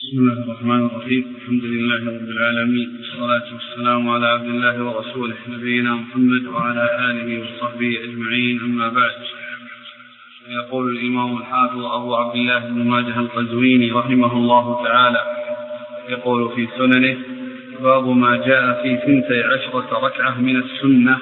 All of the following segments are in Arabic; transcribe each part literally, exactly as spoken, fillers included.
بسم الله الرحمن الرحيم. الحمد لله رب العالمين، والصلاة والسلام على عبد الله ورسوله نبينا محمد وعلى آله وصحبه أجمعين، أما بعد. يقول الإمام الحافظ أبو عبد الله بن ماجه القزويني رحمه الله تعالى، يقول في سننه: باب ما جاء في ثنتي عشرة ركعة من السنة.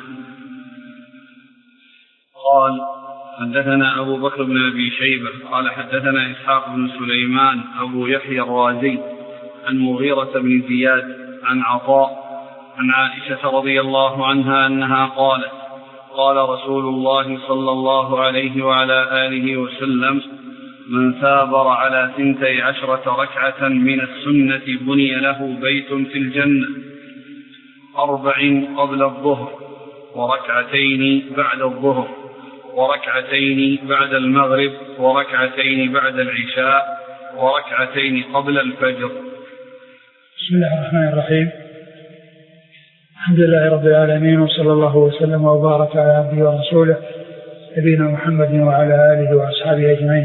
قال: حدثنا أبو بكر بن أبي شيبة قال حدثنا إسحاق بن سليمان أبو يحيى الرازي عن مغيرة بن زياد عن عطاء عن عائشة رضي الله عنها أنها قالت: قال رسول الله صلى الله عليه وعلى آله وسلم: من ثابر على ثنتي عشرة ركعة من السنة بني له بيت في الجنة، أربع قبل الظهر، وركعتين بعد الظهر، وركعتين بعد المغرب، وركعتين بعد العشاء، وركعتين قبل الفجر. بسم الله الرحمن الرحيم. الحمد لله رب العالمين، وصلى الله وسلم وبارك على عبده ورسوله نبينا محمد وعلى آله وأصحابه أجمعين.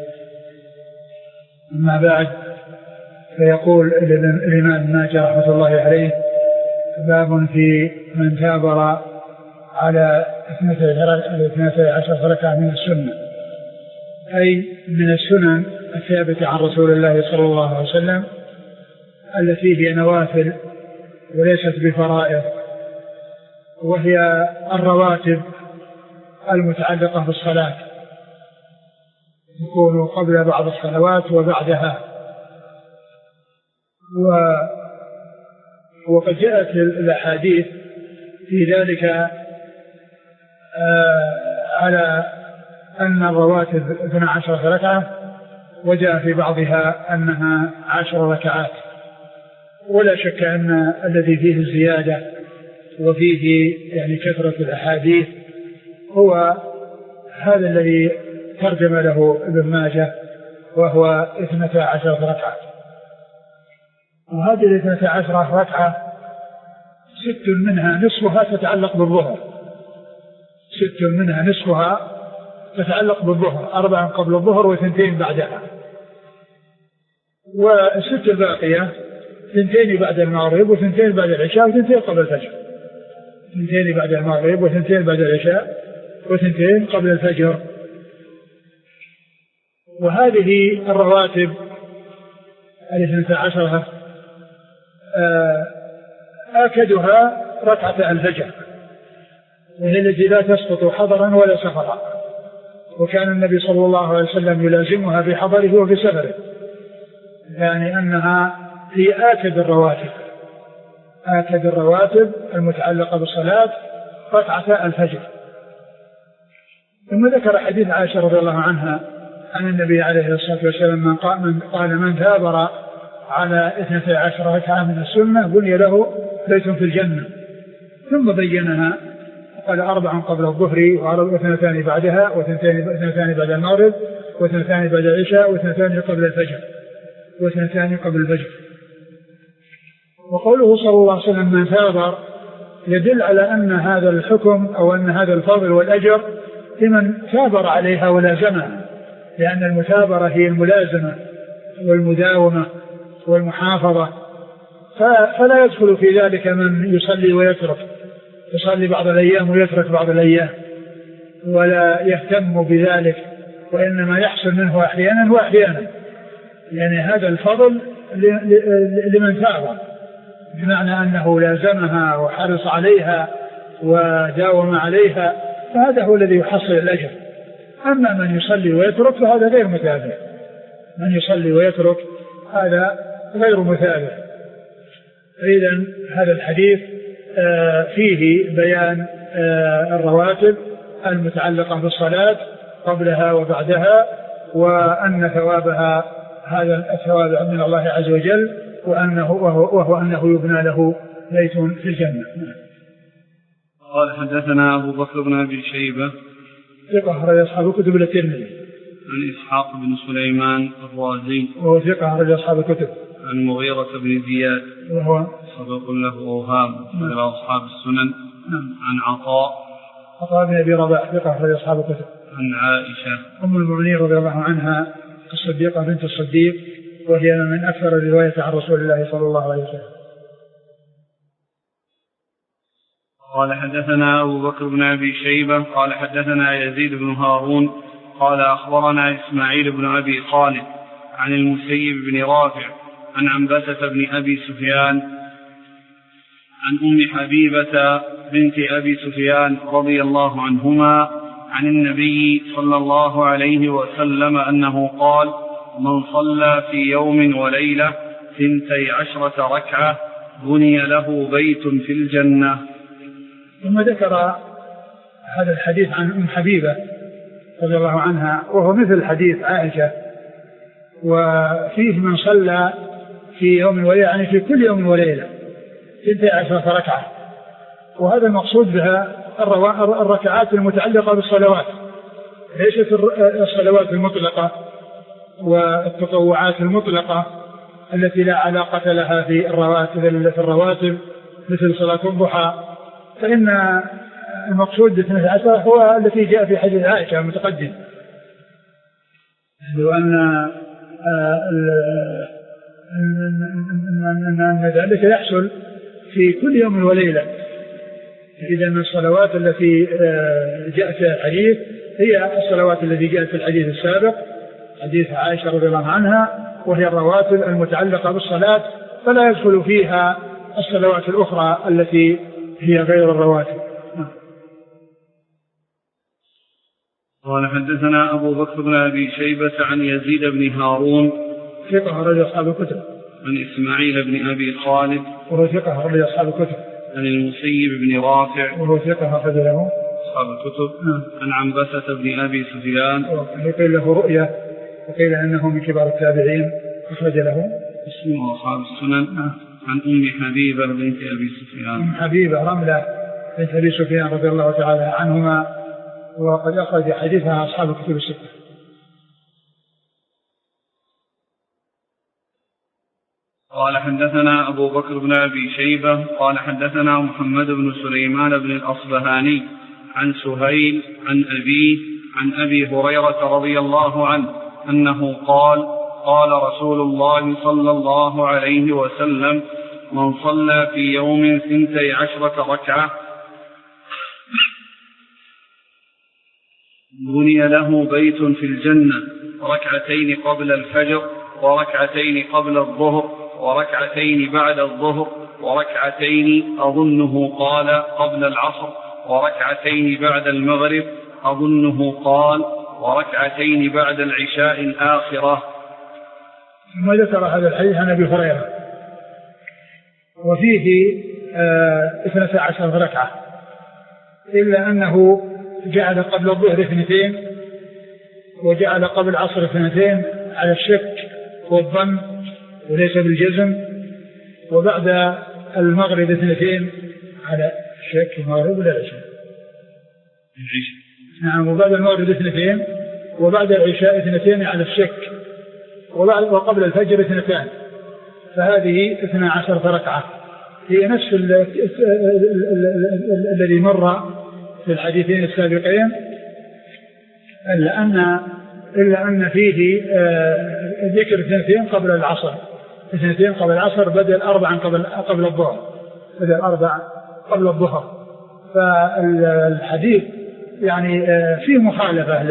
أما بعد، فيقول الإمام ابن ماجه رحمة الله عليه: باب في من ثابر على اثنتي عشرة ركعة من السنة، أي من السنن الثابتة عن رسول الله صلى الله عليه وسلم، التي هي نوافل وليست بفرائض، وهي الرواتب المتعلقة بالصلاة، تكون قبل بعض الصلوات وبعدها. و وقد جاءت الأحاديث في ذلك آه على أن الرواتب اثنتا عشرة ركعة، وجاء في بعضها أنها عشر ركعات. ولا شك أن الذي فيه الزيادة وفيه يعني كثرة الأحاديث هو هذا الذي ترجم له ابن ماجه، وهو اثنتا عشرة ركعة. وهذه الاثنتا عشرة ركعة ست منها نصفها تتعلق بالظهر، ست منها نصفها تتعلق بالظهر، أربعا قبل الظهر وثنتين بعدها، والست الباقية ثنتين بعد المغرب وثنتين بعد العشاء وثنتين قبل الفجر، ثنتين بعد المغرب وثنتين بعد العشاء وثنتين قبل الفجر. وهذه الرواتب الاثنتا عشرة آكدها ركعة الفجر، وهي التي لا تسقط حضرا ولا سفرا، وكان النبي صلى الله عليه وسلم يلازمها في حضره وفي سفره، يعني أنها هي آكد الرواتب، آكد الرواتب المتعلقة بالصلاة ركعة الفجر. ثم ذكر حديث عائشة رضي الله عنها عن النبي عليه الصلاة والسلام: من قال من ثابر على اثنتي عشرة ركعة من السنة بني له بيت في الجنة. ثم بينها قال: أربع قبل الظهر، واثنتان بعدها، واثنتان بعد المغرب، واثنتان بعد العشاء، واثنتان قبل الفجر، واثنتان قبل الفجر. وقوله صلى الله عليه وسلم من ثابر يدل على أن هذا الحكم أو أن هذا الفضل والأجر لمن ثابر عليها ولازمها، لأن المثابرة هي الملازمة والمداومة والمحافظة، فلا يدخل في ذلك من يصلي ويترك، يصلي بعض الأيام ويترك بعض الأيام ولا يهتم بذلك، وإنما يحصل منه أحيانا وأحيانا. يعني هذا الفضل لمن ثابر، بمعنى أنه لازمها وحرص عليها وداوم عليها، فهذا هو الذي يحصل الأجر. أما من يصلي ويترك فهذا غير متابع، من يصلي ويترك هذا غير متابع. إذن هذا الحديث فيه بيان الرواتب المتعلقة بالصلاة قبلها وبعدها، وأن ثوابها هذا الثواب من الله عز وجل، وأنه وهو, وهو أنه يبنى له بيت في الجنة. قال: حدثنا أبو بكر بن أبي شيبة ثقة أخرج أصحاب الكتب إلا الترمذي. عن إسحاق بن سليمان الرازي وهو ثقة أخرج أصحاب الكتب. عن مغيرة بن زياد وهو صدوق له أوهام أخرج أصحاب السنن. عن عطاء عطاء بن أبي رباح ثقة أخرج أصحاب الكتب. عن عائشة أم المؤمنين رضي الله عنها الصديقة بنت الصديق وهي من أكثر الرواية عن رسول الله صلى الله عليه وسلم. قال حدثنا أبو بكر بن أبي شيبة قال حدثنا يزيد بن هارون قال أخبرنا إسماعيل بن أبي خالد عن المسيب بن رافع عن عنبسة بن أبي سفيان عن أم حبيبة بنت أبي سفيان رضي الله عنهما عن النبي صلى الله عليه وسلم أنه قال: من صلى في يوم وليلة ثنتي عشرة ركعة بني له بيت في الجنة. ثم ذكر هذا الحديث عن أم حبيبة رضي الله عنها وهو مثل حديث عائشة، وفيه من صلى في يوم وليلة يعني في كل يوم وليلة ثنتي عشرة ركعة، وهذا المقصود بها الركعات المتعلقة بالصلوات، ليست الصلوات المطلقة والتطوعات المطلقة التي لا علاقة لها في الرواتب في الرواتب مثل صلاة الضحى، فإن المقصود باثنتي عشرة هو التي جاء في حديث عائشة المتقدم، وأن أن ذلك يحصل في كل يوم وليلة. إذا من الصلوات التي جاءت في الحديث هي الصلوات التي جاءت في الحديث السابق حديث عائشة رضي الله عنها، وهي الرواتب المتعلقة بالصلاة، فلا يدخل فيها الصلوات الأخرى التي هي غير الرواتب. قال حدثنا أبو بكر بن أبي شيبة عن يزيد بن هارون ثقة رجل أصحاب الكتب، عن إسماعيل بن أبي خالد وهو ثقة رجل أصحاب الكتب، عن المسيب بن رافع وهو ثقة رجل له أصحاب الكتب، عن عنبسة بن أبي سفيان وقيل له رؤية وقيل أنه من كبار التابعين أخرج له مسلم وأصحاب السنن. عن أم حبيبة بنت أبي سفيان أم حبيبة رملة بنت أبي سفيان رضي الله تعالى عنهما، وقد أخرج حديثها أصحاب الكتب الستة. قال حدثنا أبو بكر بن أبي شيبة قال حدثنا محمد بن سليمان بن الأصبهاني عن سهيل عن أبيه عن أبي هريرة رضي الله عنه أنه قال: قال رسول الله صلى الله عليه وسلم: من صلى في يوم ثنتي عشرة ركعة بني له بيت في الجنة، ركعتين قبل الفجر وركعتين قبل الظهر وركعتين بعد الظهر وركعتين أظنه قال قبل العصر وركعتين بعد المغرب أظنه قال وركعتين بعد العشاء الآخرة. ثم ذكر هذا الحديث عن أبي هريرة وفيه اثنتا عشرة ركعة، إلا أنه جعل قبل الظهر اثنتين وجعل قبل العصر اثنتين على الشك والظن وليس بالجزم، وبعد المغرب اثنتين على الشك المغرب ولا العشاء. نعم، وبعد المغرب اثنتين وبعد العشاء اثنتين على الشك، وبعد وقبل الفجر اثنتان، فهذه اثنا عشرة ركعة هي نفس الذي مر في الحديثين السابقين، إلا أن إلا أن فيه ذكر اثنتين قبل العصر اثنتين قبل العصر بدل أربعا قبل قبل الظهر بدل أربع قبل الظهر. فالحديث يعني فيه مخالفة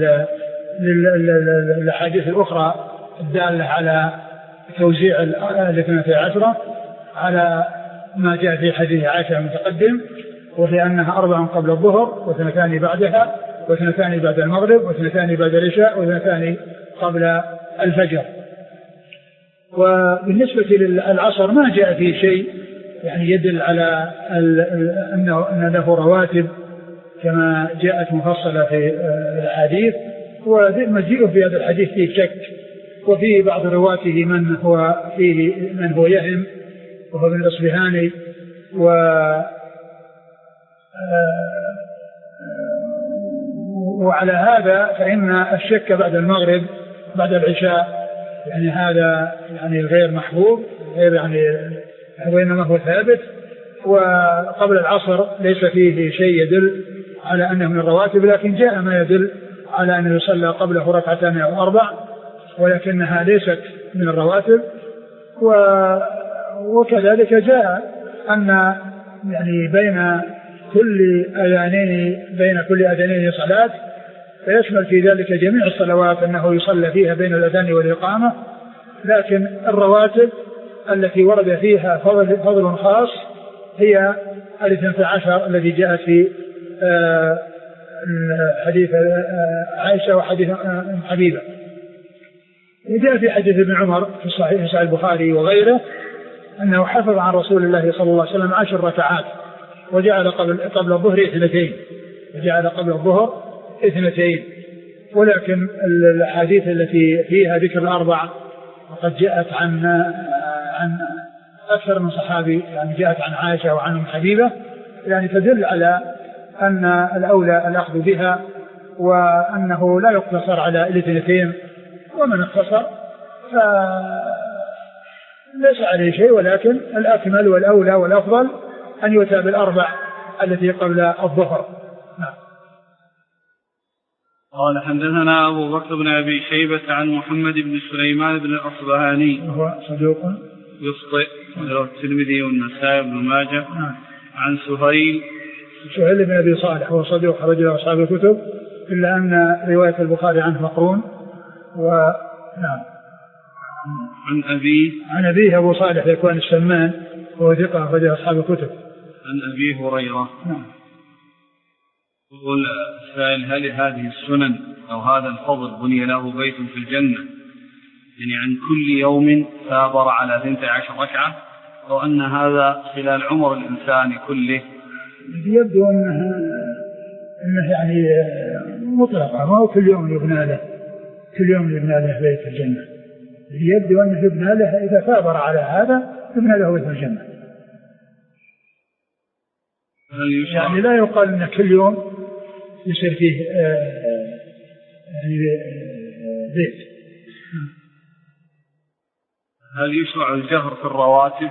للأحاديث الأخرى الدالة على توزيع الاثنتي عشرة على ما جاء في حديث عائشة المتقدم، وهي أنها أربع قبل الظهر واثنتان بعدها واثنتان بعد المغرب واثنتان بعد العشاء واثنتان قبل الفجر. وبالنسبة للعصر ما جاء فيه شيء يعني يدل على أنه له رواتب كما جاءت مفصلة في الحديث، ومجيء في هذا الحديث فيه شك، وفيه بعض رواته من هو فيه من هو يهم وهو من الأصبهاني، و وعلى هذا فإن الشك بعد المغرب بعد العشاء يعني هذا يعني غير محبوب، غير يعني وإنما هو ثابت. وقبل العصر ليس فيه شيء يدل على أنه من الرواتب، لكن جاء ما يدل على أنه يصلى قبله ركعتان أو أربع، ولكنها ليست من الرواتب. وكذلك جاء أن يعني بين كل أذانين بين كل أذانين صلاة، فيشمل في ذلك جميع الصلوات أنه يصلى فيها بين الأذان والإقامة، لكن الرواتب التي ورد فيها فضل, فضل خاص هي الاثنتي عشر الذي جاء في حديث عائشة وحديث حبيبة. جاء في حديث ابن عمر في صحيح صحيح البخاري وغيره أنه حفظ عن رسول الله صلى الله عليه وسلم عشر ركعات، وجعل قبل, قبل الظهر اثنتين وجعل قبل الظهر اثنتين. ولكن الحديث التي فيها ذكر الأربع وقد جاءت عن عن أكثر من صحابي، يعني جاءت عن عائشة وعن أم حبيبة، يعني تدل على أن الأولى الأخذ بها، وأنه لا يقتصر على الاثنتين، ومن اقتصر فليس عليه شيء، ولكن الأكمل والأولى والأفضل أن يؤتى بالأربع التي قبل الظهر. نعم. قال حدثنا أبو بكر بن أبي شيبة عن محمد بن سليمان بن الأصبهاني وهو صدوق يخطئ له الترمذي والنسائي بن ماجه. نعم. عن سهيل سهيل بن أبي صالح وهو صدوق رجل أصحاب الكتب، إلا أن رواية البخاري عنه مقرون. ونعم. عن أبيه عن أبيه أبو صالح يكون السمان وهو ثقة رجل أصحاب الكتب. عن أبي هريرة. نعم. يقول السائل: هل هذه السنن أو هذا الفضل بني له بيت في الجنة، يعني عن كل يوم ثابر على اثنتي عشر ركعة، أو أن هذا خلال عمر الإنسان كله؟ يبدو أنه, إنه يعني مطلقة، ما هو كل يوم يبنى له كل يوم يبنى له بيت في الجنة. يبدو أنه يبنى له إذا ثابر على هذا يبنى له بيت في الجنة. يعني لا يقال أن كل يوم يصير فيه يعني بيت. هل يشرع الجهر في الرواتب؟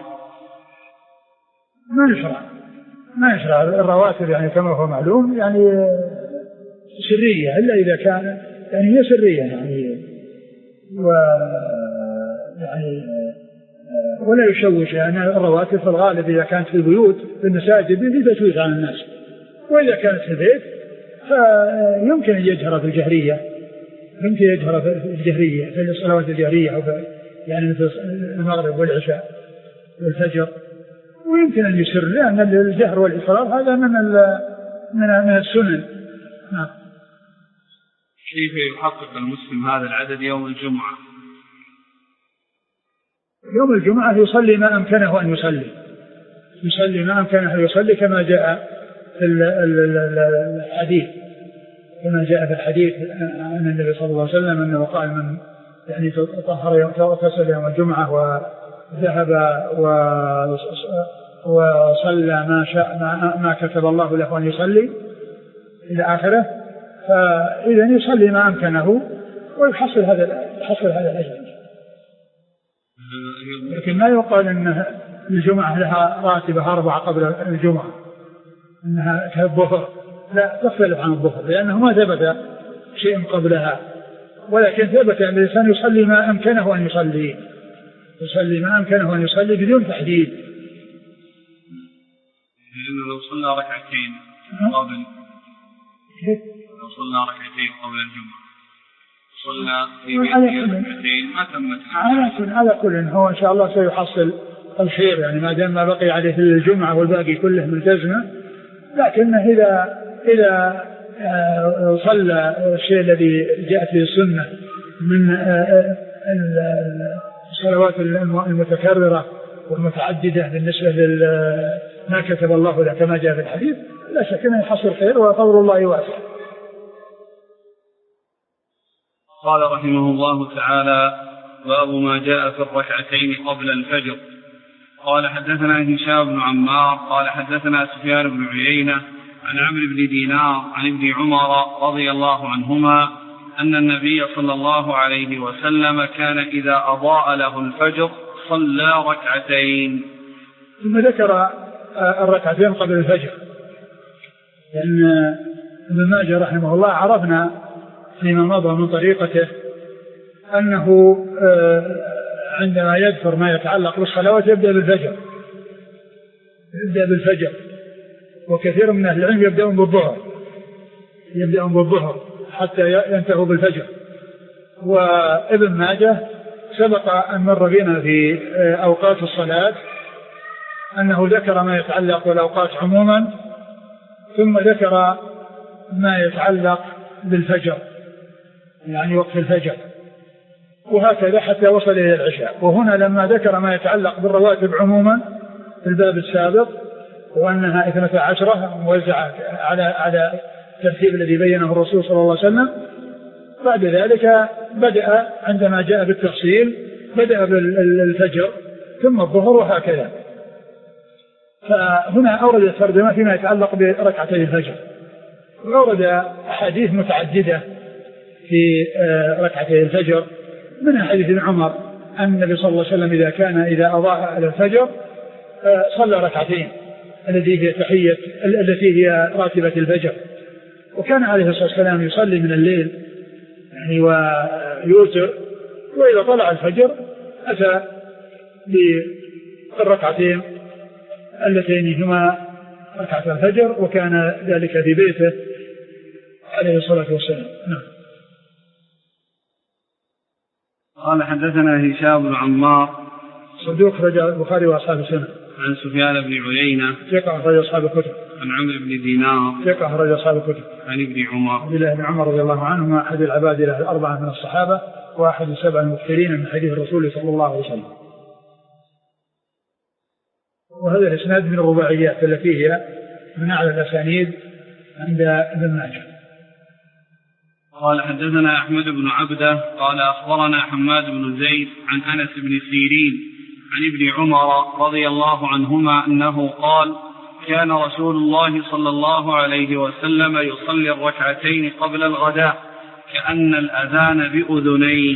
ما يشرع ما يشرع الرواتب يعني كما هو معلوم، يعني سرية، إلا إذا كان يعني هي سرية يعني و يعني ولا يشوش، يعني الرواتب في الغالب إذا كانت في البيوت في المساجد في تشويش على الناس، وإذا كانت في البيت فيمكن أن يجهر في الجهرية يمكن يجهر في الجهرية في الصلوات الجهرية، أو يعني مثل المغرب والعشاء والفجر، ويمكن أن يسر، لأن الجهر والإصرار هذا من من من السنن. نعم. كيف يحقق المسلم هذا العدد يوم الجمعة؟ يوم الجمعة يصلي ما أمكنه أن يصلي يصلي ما أمكنه أن يصلي كما جاء في الحديث كما جاء في الحديث عن النبي صلى الله عليه وسلم أنه قال: من يعني تطهر يوم تغتسل يوم الجمعة وذهب وصلى ما شاء ما, ما كتب الله له أن يصلي إلى آخره، فإذا يصلي ما أمكنه ويحصل هذا يحصل هذا الأجر. لكن ما يقال أن الجمعة لها راتبة أربعة قبل الجمعة أنها كالظهر، لا، تختلف عن الظهر، لأنه ما ثبت شيء قبلها، ولكن ثبت أن الإنسان يصلي ما أمكنه أن يصلي يصلي ما أمكنه أن يصلي بدون تحديد. لأنه لو صلى ركعتين قبل لو صلى ركعتين قبل الجمعة صلى في بيته ركعتين ما تمت على كل على كل هو إن شاء الله سيحصل الخير، يعني ما دام ما بقي عليه الجمعة والباقي كله ملتزمة. لكن إذا إذا صلى الشيء الذي جاءت به السنة من الصلوات المتكررة والمتعددة بالنسبة لما كتب الله له كما جاء في الحديث، لا شك أنه يحصل خير وفضل الله واسع. قال رحمه الله تعالى: باب ما جاء في الركعتين قبل الفجر. قال حدثنا هشام بن عمار قال حدثنا سفيان بن عيينة عن عمرو بن دينار عن ابن عمر رضي الله عنهما أن النبي صلى الله عليه وسلم كان إذا أضاء له الفجر صلى ركعتين. ثم ذكر الركعتين قبل الفجر، لأن ابن ماجه رحمه الله عرفنا فيما مضى من طريقته أنه عندما يذكر ما يتعلق بالصلوات يبدأ بالفجر يبدأ بالفجر وكثير من أهل العلم يبدأون بالظهر يبدأون بالظهر حتى ينتهوا بالفجر. وابن ماجه سبق أن مر بنا في أوقات الصلاة أنه ذكر ما يتعلق بالأوقات عموما ثم ذكر ما يتعلق بالفجر يعني وقت الفجر وهكذا حتى وصل إلى العشاء. وهنا لما ذكر ما يتعلق بالرواتب عموما في الباب السابق وأنها اثنتا عشرة موزعة على على الترتيب الذي بينه الرسول صلى الله عليه وسلم بعد ذلك بدأ عندما جاء بالتفصيل بدأ بالفجر ثم الظهر وهكذا. فهنا أورد الترجمة فيما يتعلق بركعتي الفجر وأورد أحاديث متعددة في ركعتي الفجر من حديث ابن عمر أن النبي صلى الله عليه وسلم إذا كان إذا أضاء على الفجر صلى ركعتين التي هي تحية التي هي راتبة الفجر. وكان عليه الصلاة والسلام يصلي من الليل يعني ويوتر وإذا طلع الفجر أتى بالركعتين اللتين هما ركعة الفجر وكان ذلك في بيته عليه الصلاة والسلام. نعم. قال حدثنا هشام بن عمار صدوق رجع البخاري وأصحاب السنة. عن سفيان بن عيينة ثقة رجع أصحاب الكتب. عن عمرو بن دينار ثقة رجع أصحاب الكتب. عن ابن عمر عبد الله بن عمر رضي الله عنهما أحد العباد الأربعة من الصحابة وأحد السبع المكثرين من حديث الرسول صلى الله عليه وسلم. وهذا الإسناد من الرباعيات التي هي من أعلى الأسانيد عند ابن ماجه. قال حدثنا أحمد بن عبده قال أخبرنا حماد بن زيد عن أنس بن سيرين عن ابن عمر رضي الله عنهما أنه قال كان رسول الله صلى الله عليه وسلم يصلي الركعتين قبل الغداء كأن الأذان بأذنيه.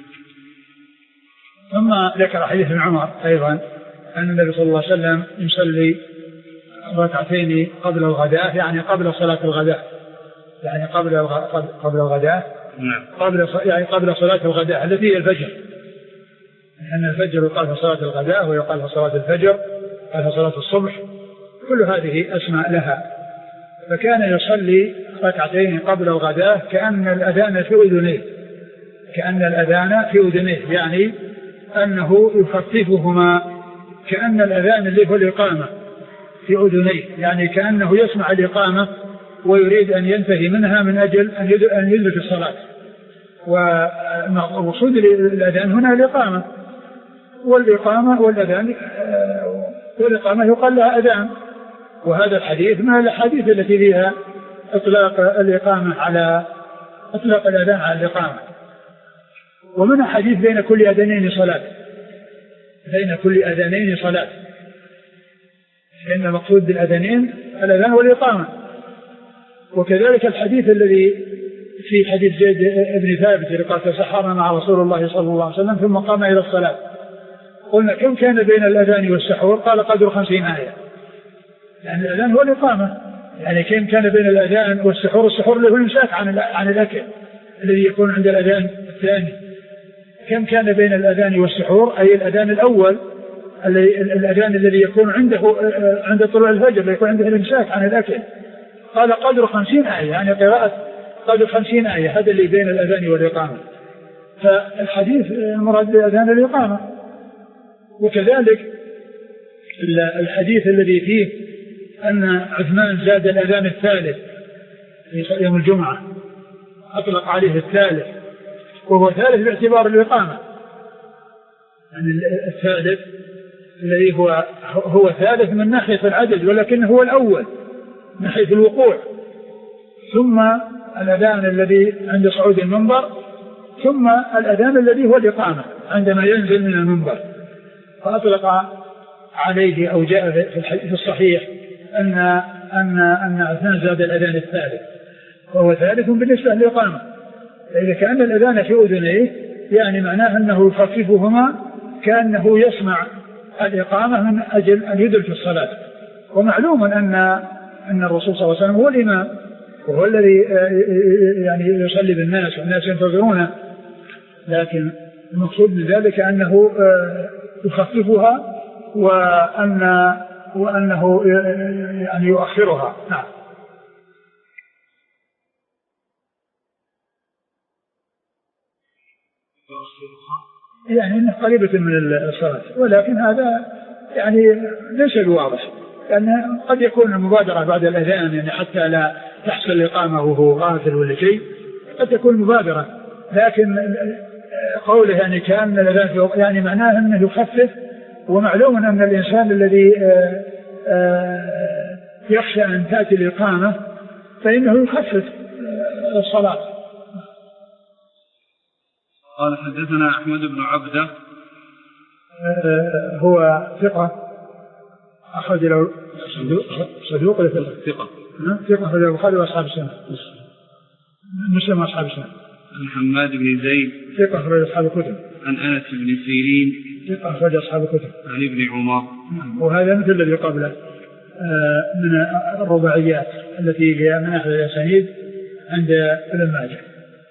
ثم ذكر حديث ابن عمر أيضا أن النبي صلى الله عليه وسلم يصلي ركعتين قبل الغداء يعني قبل صلاة الغداء يعني قبل قبل الغداء قبل يعني قبل صلاة الغداء التي هي الفجر لأن الفجر يقال في صلاة الغداء ويقال في صلاة الفجر وفي صلاة الصبح كل هذه أسماء لها. فكان يصلي ركعتين قبل الغداء كأن الأذان في أذنيه كأن الأذان في أذنيه يعني أنه يخففهما كأن الأذان اللي هو الإقامة في أذنيه يعني كأنه يسمع الإقامة ويريد أن ينتهي منها من أجل أن يدرك الصلاة. ومقصود الأذان هنا الإقامة والإقامة والأذان والإقامة يقال لها أذان. وهذا الحديث من الحديث التي فيها إطلاق الإقامة على إطلاق الأذان على الإقامة. ومن حديث بين كل أذانين صلاة بين كل أذانين صلاة لأن المقصود بالأذانين الأذان والإقامة. وكذلك الحديث الذي في حديث زيد بن ثابت قال تسحرنا مع رسول الله صلى الله عليه وسلم ثم قام إلى الصلاة قلنا كم كان بين الأذان والسحور قال قدر خمسين آية يعني الأذان هو الإقامة يعني كم كان بين الأذان والسحور السحور اللي هو الإمساك عن عن الأكل الذي يكون عند الأذان الثاني. كم كان بين الأذان والسحور أي الأذان الأول الأذان الذي يكون عنده عند طلوع الفجر يكون عنده الإمساك عن الأكل قال قدر خمسين آية يعني قراءة قدر خمسين آية هذا اللي بين الأذان والإقامة. فالحديث المراد بالأذان الإقامة. وكذلك الحديث الذي فيه أن عثمان زاد الأذان الثالث في يوم الجمعة أطلق عليه الثالث وهو ثالث باعتبار الإقامة يعني الثالث الذي هو هو ثالث من ناحية العدد ولكن هو الأول من حيث الوقوع ثم الأذان الذي عند صعود المنبر ثم الأذان الذي هو الإقامة عندما ينزل من المنبر. فأطلق عليه أو جاء في الصحيح أن أن أن عثمان زاد الأذان الثالث وهو ثالث بالنسبة للإقامة. إذا كان الأذان في أذنيه يعني معناه أنه يخففهما كأنه يسمع الإقامة من أجل أن يدرك الصلاة. ومعلوم أن أن الرسول صلى الله عليه وسلم هو الإمام وهو الذي يعني يصلي بالناس والناس ينتظرونه لكن المقصود بذلك أنه يخففها وأن وأنه يعني يؤخرها. نعم. يعني إنه قريبة من الصلاة، ولكن هذا يعني ليس بواضح، لأن قد يكون المبادرة بعد الأذان يعني حتى لا تحصل الإقامة وهو غافل ولا شيء، قد تكون مبادرة، لكن قوله يعني كان الأذان يعني معناه أنه يخفف، ومعلوم أن الإنسان الذي يخشى أن تأتي الإقامة فإنه يخفف الصلاة. قال حدثنا أحمد بن عبده هو ثقة أخرج له صدوق ولا ثقة ثقة أخرج له البخاري وأصحاب السنة مسلم وأصحاب السنة. عن حماد بن زيد ثقة أخرج أصحاب الكتب. عن أنس بن سيرين ثقة أخرج أصحاب الكتب. عن ابن عمر. وهذا مثل الذي قبله من الرباعيات التي هي من أحد الأسانيد عند ابن ماجه.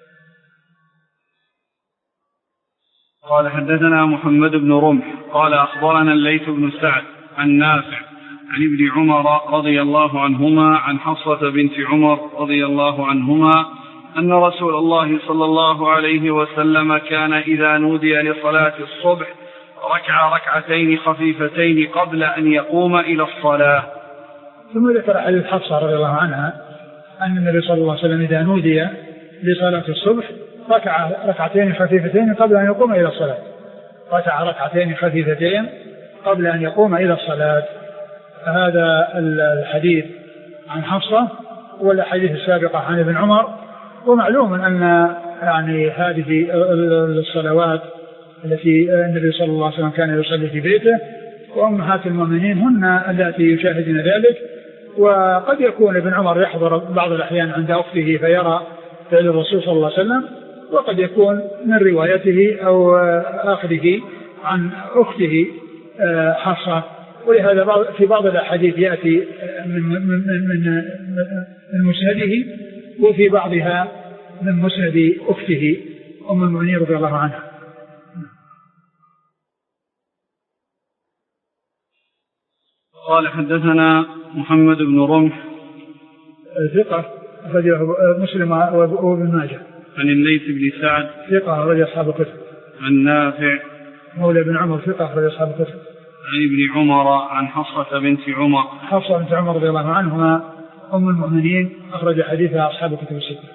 قال حدثنا محمد بن رمح قال أخبرنا الليث بن سعد عن نافع عن ابن عمر رضي الله عنهما عن حفصة بنت عمر رضي الله عنهما أن رسول الله صلى الله عليه وسلم كان إذا نودي لصلاة الصبح ركع ركعتين خفيفتين قبل أن يقوم إلى الصلاة. ثم ذكر حديث حفصة رضي الله عنها أن النبي صلى الله عليه وسلم إذا نودي لصلاة الصبح ركع ركعتين خفيفتين قبل أن يقوم إلى الصلاة. ركع ركعتين خفيفتين قبل أن يقوم إلى الصلاة. هذا الحديث عن حفصة والحديث السابقة عن ابن عمر. ومعلوم أن يعني هذه الصلوات التي النبي صلى الله عليه وسلم كان يصلي في بيته وأمهات المؤمنين هن التي يشاهدن ذلك. وقد يكون ابن عمر يحضر بعض الأحيان عند أخته فيرى فعل الرسول صلى الله عليه وسلم، وقد يكون من روايته أو أخذه عن أخته حفصة. ولهذا في بعض الأحاديث يأتي من من من من مسنده وفي بعضها من مسند أخته أم المؤمنين رضي الله عنها. قال حدثنا محمد بن رمح ثقة أخرجه مسلم وابن ماجه. عن الليث بن سعد ثقة أخرج أصحاب الكتب. عن نافع مولى بن عمر ثقة أخرج أصحاب الكتب. عن ابن عمر عن حفصة بنت عمر حفصة بنت عمر رضي الله عنهما أم المؤمنين أخرج حديثها أصحاب الكتب الستة.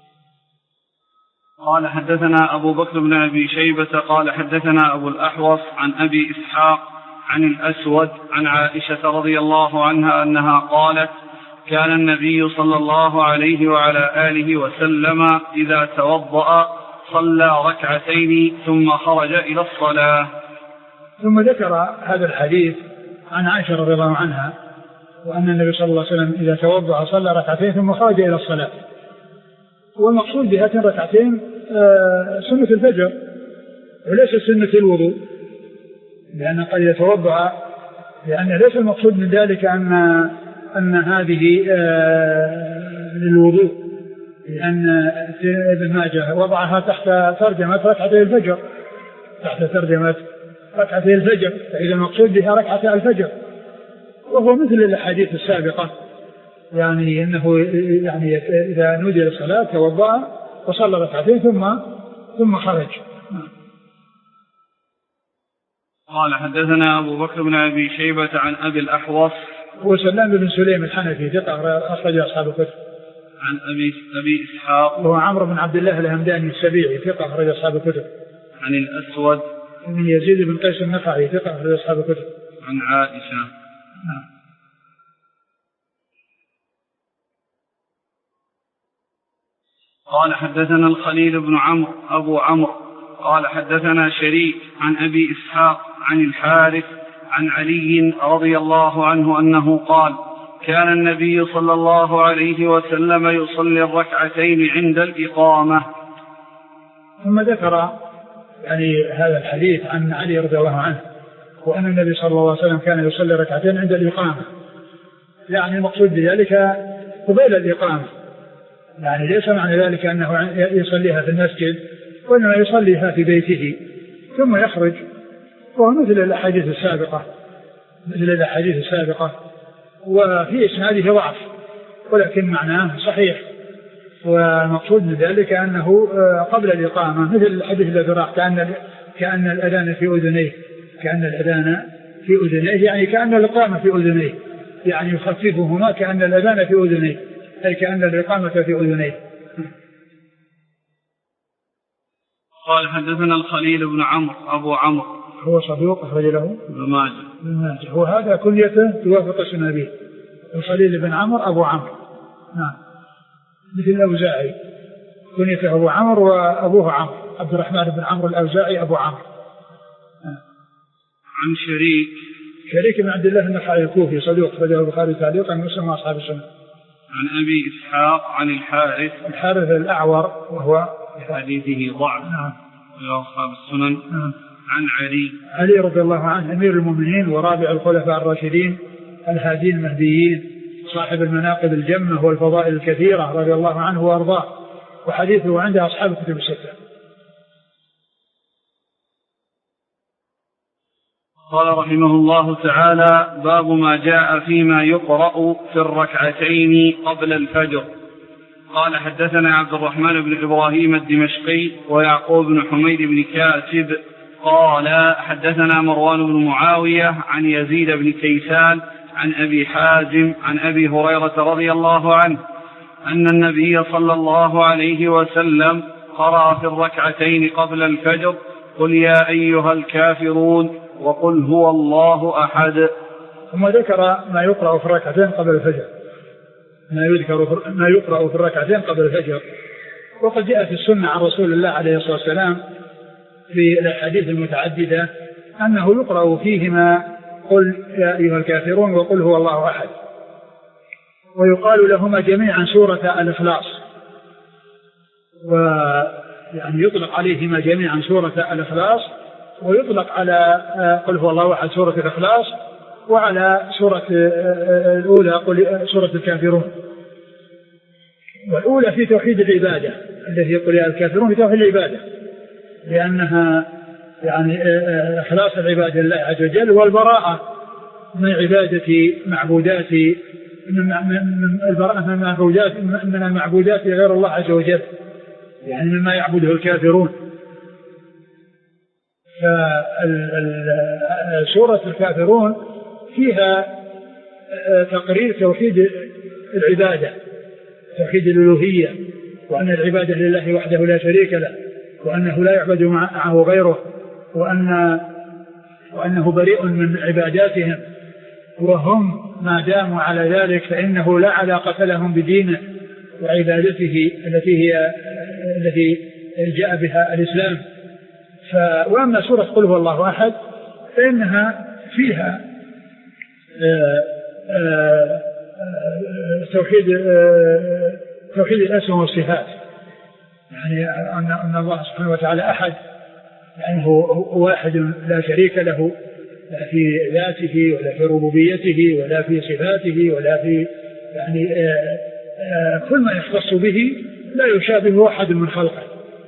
قال حدثنا أبو بكر بن أبي شيبة قال حدثنا أبو الأحوص عن أبي إسحاق عن الأسود عن عائشة رضي الله عنها أنها قالت كان النبي صلى الله عليه وعلى آله وسلم إذا توضأ صلى ركعتين ثم خرج إلى الصلاة. ثم ذكر هذا الحديث عن عائشة رضي الله عنها وأن النبي صلى الله عليه وسلم إذا توضأ صلى ركعتين ثم خرج إلى الصلاة. والمقصود بهاتين ركعتين سنة الفجر وليس سنة الوضوء، لأن قد يتوضأ، لأن ليس المقصود من ذلك أن أن هذه للوضوء، لأن ابن ماجه وضعها تحت ترجمة ركعتي الفجر، تحت ترجمة ركعتي الفجر، فإذا المقصود بها ركعتي الفجر، وهو مثل الأحاديث السابقة، يعني أنه يعني إذا نودي للصلاة توضأ وصلى ركعتين ثم ثم خرج. قال حدثنا أبو بكر بن أبي شيبة عن أبي الأحوص هو سلام بن سليم الحنفي ثقة أخرج أصحاب الكتب. عن أبي أبي إسحاق وهو عمرو بن عبد الله الهمداني السبيعي ثقة أخرج أصحاب الكتب. عن الأسود من يزيد بن قيس النخعي ثقة أخرج أصحاب الكتب. عن عائشة. نعم. قال حدثنا الخليل بن عمرو أبو عمرو قال حدثنا شريك عن أبي إسحاق عن الحارث عن علي رضي الله عنه أنه قال كان النبي صلى الله عليه وسلم يصلي الركعتين عند الإقامة. ثم ذكر يعني هذا الحديث عن علي رضي الله عنه وأن النبي صلى الله عليه وسلم كان يصلي ركعتين عند الإقامة، يعني المقصود بذلك قبيل الإقامة، يعني ليس معنى ذلك أنه يصليها في المسجد وإنما يصليها في بيته ثم يخرج، وهو مثل الأحاديث السابقة مثل الأحاديث السابقة وفي إسناده ضعف، ولكن معناه صحيح. والمقصود من ذلك أنه قبل الإقامة مثل الحديث الذي راح كأن كأن الأذان في أذنيه كأن الأذان في أذنيه يعني كأن الإقامة في أذنيه، يعني يخففهما كأن الأذان في أذنيه، أي كأن الإقامة في أذنيه. قال حدثنا الخليل بن عمرو أبو عمرو، هو صدوق أخرج له ابن ماجه، هو هذا كنيته توافق اسم أبيه، الخليل بن عمرو أبو عمرو، نعم، مثل الأوزاعي كنيته أبو عمرو وأبوه عمرو، عبد الرحمن بن عمرو الأوزاعي أبو عمرو. عن شريك شريك بن عبد الله النخعي الكوفي صدوق أخرجه البخاري تعليقا ومسلم وأصحاب السنة. عن أبي إسحاق عن الحارث الحارث الأعور وهو حديثه ضعف، نعم، وأصحاب السنن. نعم. عن علي علي رضي الله عنه أمير المؤمنين ورابع الخلفاء الراشدين الهادين المهديين صاحب المناقب الجمة والفضائل الكثيرة رضي الله عنه وأرضاه، وحديثه عند أصحاب الكتب الستة. قال رحمه الله تعالى: باب ما جاء فيما يقرأ في الركعتين قبل الفجر. قال حدثنا عبد الرحمن بن إبراهيم الدمشقي ويعقوب بن حميد بن كاتب قال حدثنا مروان بن معاوية عن يزيد بن كيسان عن أبي حازم عن أبي هريرة رضي الله عنه أن النبي صلى الله عليه وسلم قرأ في الركعتين قبل الفجر: قل يا أيها الكافرون وقل هو الله أحد. ثم ذكر ما يقرأ في الركعتين قبل الفجر، ما يذكر ما يقرأ في الركعتين قبل الفجر. وقد جاءت السنة عن رسول الله عليه الصلاة والسلام في الأحاديث المتعددة أنه يقرأ فيهما قل يا أيها الكافرون وقل هو الله أحد، ويقال لهما جميعا سورة الإخلاص، ويعني يطلق عليهما جميعا سورة الإخلاص، ويطلق على قل هو الله أحد سورة الإخلاص، وعلى سورة الأولى قل سورة الكافرون. والأولى في توحيد العبادة التي يقول يا الكافرون في توحيد العبادة، لأنها يعني إخلاص العبادة لله عز وجل والبراءة من عبادة معبودات من البراءة من المعبودات من المعبودات غير الله عز وجل، يعني مما يعبده الكافرون. فسورة الكافرون فيها تقرير توحيد العبادة، توحيد الألوهية، وأن العبادة لله وحده لا شريك له، وأنه لا يعبد معه غيره، وأن وأنه بريء من عباداتهم، وهم ما داموا على ذلك فإنه لا علاقة لهم بدينه وعبادته التي هي التي جاء بها الإسلام. ف... وأما سورة قل هو الله أحد فإنها فيها آآ آآ توحيد آآ توحيد الأسماء والصفات، يعني أن أن الله سبحانه وتعالى أحد، يعني هو واحد لا شريك له، لا في ذاته ولا في ربوبيته ولا في صفاته ولا في يعني آآ آآ كل ما يختص به لا يشابه أحد من خلقه.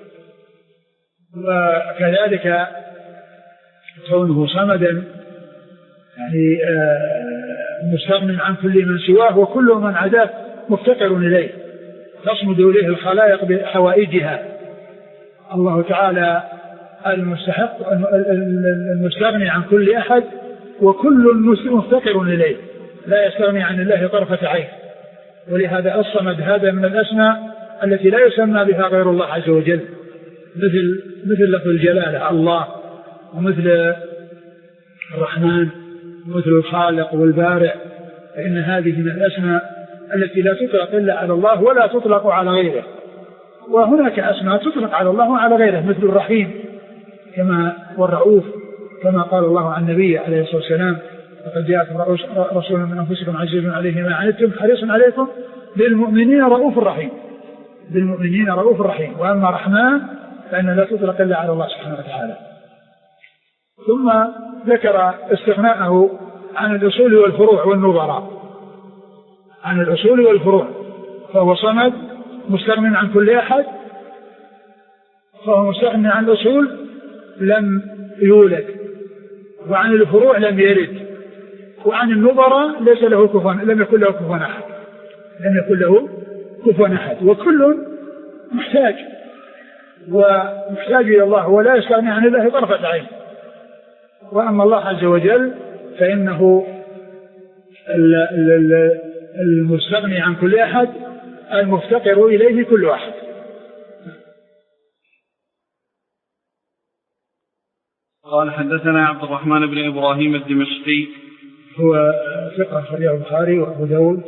وكذلك كونه صمدا يعني مستغن عن كل من سواه، وكل من عداه مفتقر إليه، تصمد إليه الخلائق بحوائجها. الله تعالى المستحق المستغني عن كل أحد، وكل مفتقر إليه، لا يستغني عن الله طرفة عين. ولهذا الصمد هذا من الأسماء التي لا يسمى بها غير الله عز وجل، مثل مثل لفظ الجلالة الله، ومثل الرحمن، ومثل الخالق والبارئ، فإن هذه من الأسماء التي لا تطلق إلا على الله ولا تطلق على غيره. وهناك أسماء تطلق على الله وعلى غيره، مثل الرحيم كما والرؤوف كما قال الله عن النبي عليه الصلاة والسلام: لقد جاءكم رسول من أنفسكم عزيز عليه ما عنتم حريص عليكم بالمؤمنين رؤوف رحيم، بالمؤمنين رؤوف رحيم. وأما الرحمن فإنه لا تطلق إلا على الله سبحانه وتعالى. ثم ذكر استغناءه عن الأصول والفروع والنظراء، عن الأصول والفروع، فهو صمد مستغن عن كل أحد، فهو مستغن عن الأصول لم يولد، وعن الفروع لم يرد، وعن النظراء ليس له كفوا، لم يكن له كفوا أحد، لم يكن له كفوا أحد، وكل محتاج ومحتاج إلى الله ولا يستغني عن الله طرفة عين. وأما الله عز وجل فإنه المستغني عن كل أحد، المفتقر إليه كل أحد. قال حدثنا عبد الرحمن بن إبراهيم الدمشقي، هو ثقة أخرجه البخاري وأبو داود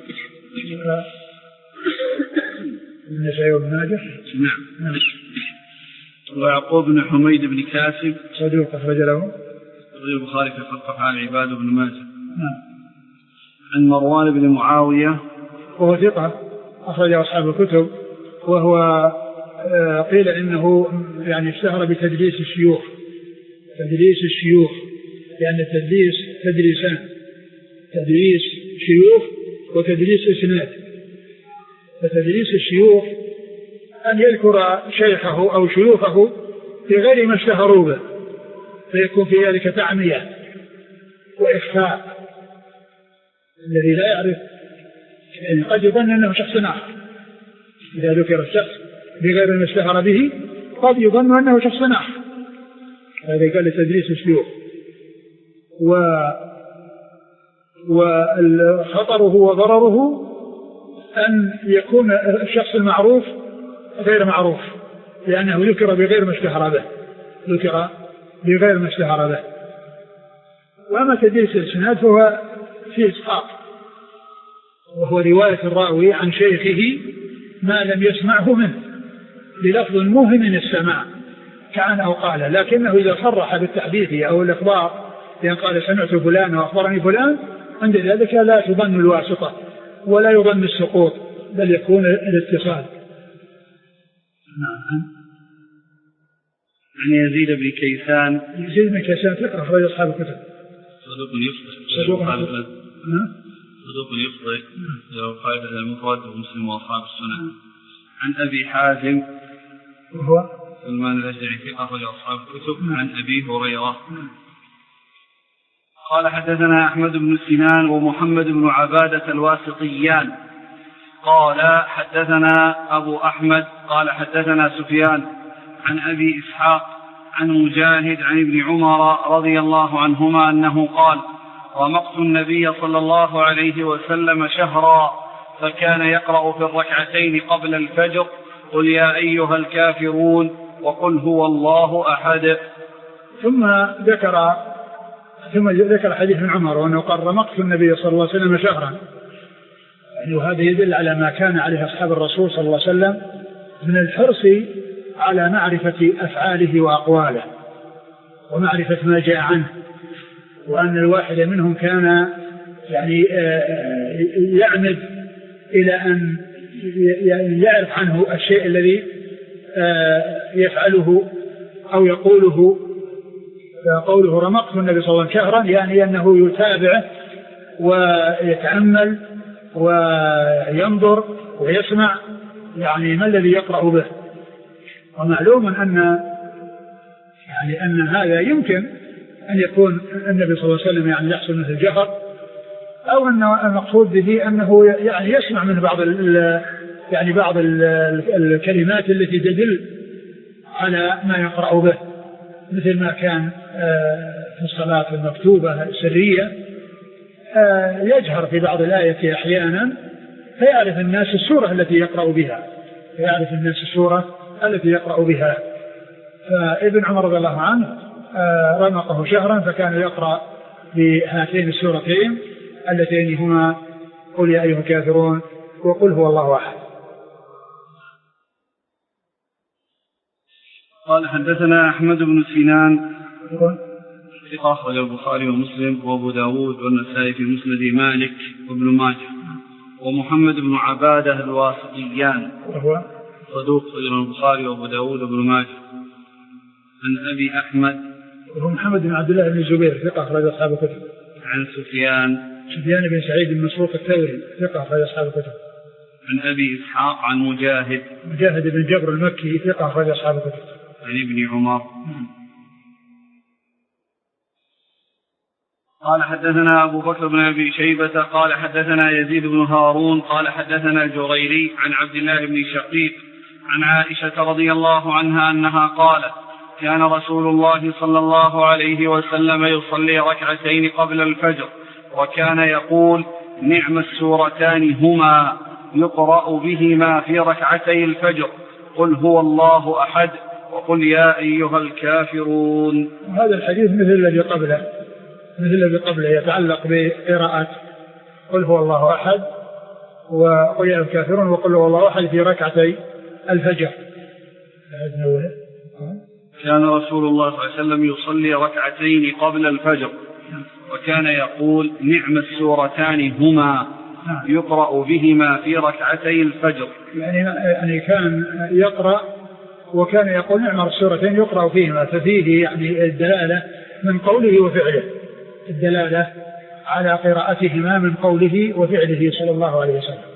والنسائي وابن ماجه. نعم. ويعقوب بن حميد بن كاسب صدوق أخرج له البخاري في خلق أفعال العباد وابن ماجه. نعم. عن مروان بن معاوية وهو ثقة أخرجه أصحاب الكتب، وهو قيل إنه يعني اشتهر بتدليس الشيوخ، تدليس الشيوخ لأن يعني التدليس تدليسان، تدليس شيوخ وتدليس إسناد. فتدليس الشيوخ أن يذكر شيخه أو شيوخه بغير ما اشتهروا به، فيكون في ذلك تعمية وإخفاء، الذي لا يعرف يعني قد يظن أنه شخص آخر. إذا ذكر الشخص بغير ما اشتهر به قد يظن أنه شخص آخر، هذا قال تدليس الشيوخ. و وخطره وضرره أن يكون الشخص المعروف غير معروف، لأنه ذكر بغير ما اشتهر به، ذكر بغير ما اشتهر به. وأما تدليس الإسناد فهو فيه إسقاط، وهو رواية الراوي عن شيخه ما لم يسمعه منه بلفظ موهم من السماع كان أو قال، لكنه إذا صرح بالتحديث أو الإخبار لأن قال سمعت فلان وأخبرني فلان، عند ذلك لا تظن الواسطة ولا يظن السقوط، بل يكون الاتصال. نعم. عن يزيد بن كيسان. يزيد بن كيسان ثقة أخرج أصحاب الكتب. صدوق يخطئ. صدوق صدوق يخطئ. له قاعدة المفرد ومسلم وأصحاب السنن. عن أبي حازم وهو سلمان الأشجعي ثقة أخرج أصحاب الكتب. عن أبي هريرة قال حدثنا أحمد بن سنان ومحمد بن عبادة الواسطيان قال حدثنا أبو أحمد قال حدثنا سفيان عن أبي إسحاق عن مجاهد عن ابن عمر رضي الله عنهما أنه قال رمقت النبي صلى الله عليه وسلم شهرا فكان يقرأ في الركعتين قبل الفجر قل يا أيها الكافرون وقل هو الله أحد. ثم ذكر ثم ذكر حديث ابن عمر وأنه قال رمقت النبي صلى الله عليه وسلم شهرا، يعني وهذا يدل على ما كان عليه أصحاب الرسول صلى الله عليه وسلم من الحرص على معرفة أفعاله وأقواله ومعرفة ما جاء عنه، وأن الواحد منهم كان يعني يعمد إلى أن يعرف عنه الشيء الذي يفعله أو يقوله. فقوله رمقت النبي صلى الله عليه وسلم شهرا يعني أنه يتابعه ويتأمل وينظر ويسمع يعني ما الذي يقرأ به. ومعلوم أن يعني أن هذا يمكن أن يكون النبي صلى الله عليه وسلم يعني يحصل مثل الجهر، أو أن المقصود به أنه يعني يسمع من بعض ال يعني بعض ال الكلمات التي تدل على ما يقرأ به، مثل ما كان في الصلاة المكتوبة السرية يجهر في بعض الآية أحيانا فيعرف الناس السورة التي يقرأ بها، فيعرف الناس السورة التي يقرأ بها. فابن عمر رضي الله عنه رمقه شهرا فكان يقرأ بهاتين السورتين اللتين هما قل يا أيها الكافرون وقل هو الله أحد. قال حدثنا أحمد بن سنان ثقة أخرج البخاري ومسلم وأبو داود والنسائي في مسند مالك وابن ماجه، ومحمد بن عبادة الواسطيان وهو صدوق أخرج البخاري وأبو داود وابن ماجه. عن أبي أحمد وهو محمد بن عبد الله بن الزبير ثقة أخرج أصحاب الكتب. عن سفيان سفيان بن سعيد بن مسروق الثوري ثقة أخرج أصحاب الكتب. عن أبي إسحاق عن مجاهد مجاهد بن جبر المكي ثقة أخرج أصحاب الكتب. عن ابن عمر قال حدثنا أبو بكر بن أبي شيبة قال حدثنا يزيد بن هارون قال حدثنا الجريري عن عبد الله بن شقيق عن عائشة رضي الله عنها أنها قالت كان رسول الله صلى الله عليه وسلم يصلي ركعتين قبل الفجر وكان يقول نعم السورتان هما يقرأ بهما في ركعتي الفجر قل هو الله أحد وقل يا أيها الكافرون. هذا الحديث مثل الذي قبله مثل الذي قبله يتعلق بقراءة قل هو الله أحد وقل يا أيها الكافرون وقل هو الله أحد في ركعتي الفجر. كان رسول الله صلى الله عليه وسلم يصلي ركعتين قبل الفجر وكان يقول نعم السورتان هما يقرأ بهما في ركعتي الفجر. يعني يعني كان يقرأ وكان يقول نعم السورتين يقرأ فيهما ففيه يعني الدلالة من قوله وفعله الدلالة على قراءتهما من قوله وفعله صلى الله عليه وسلم.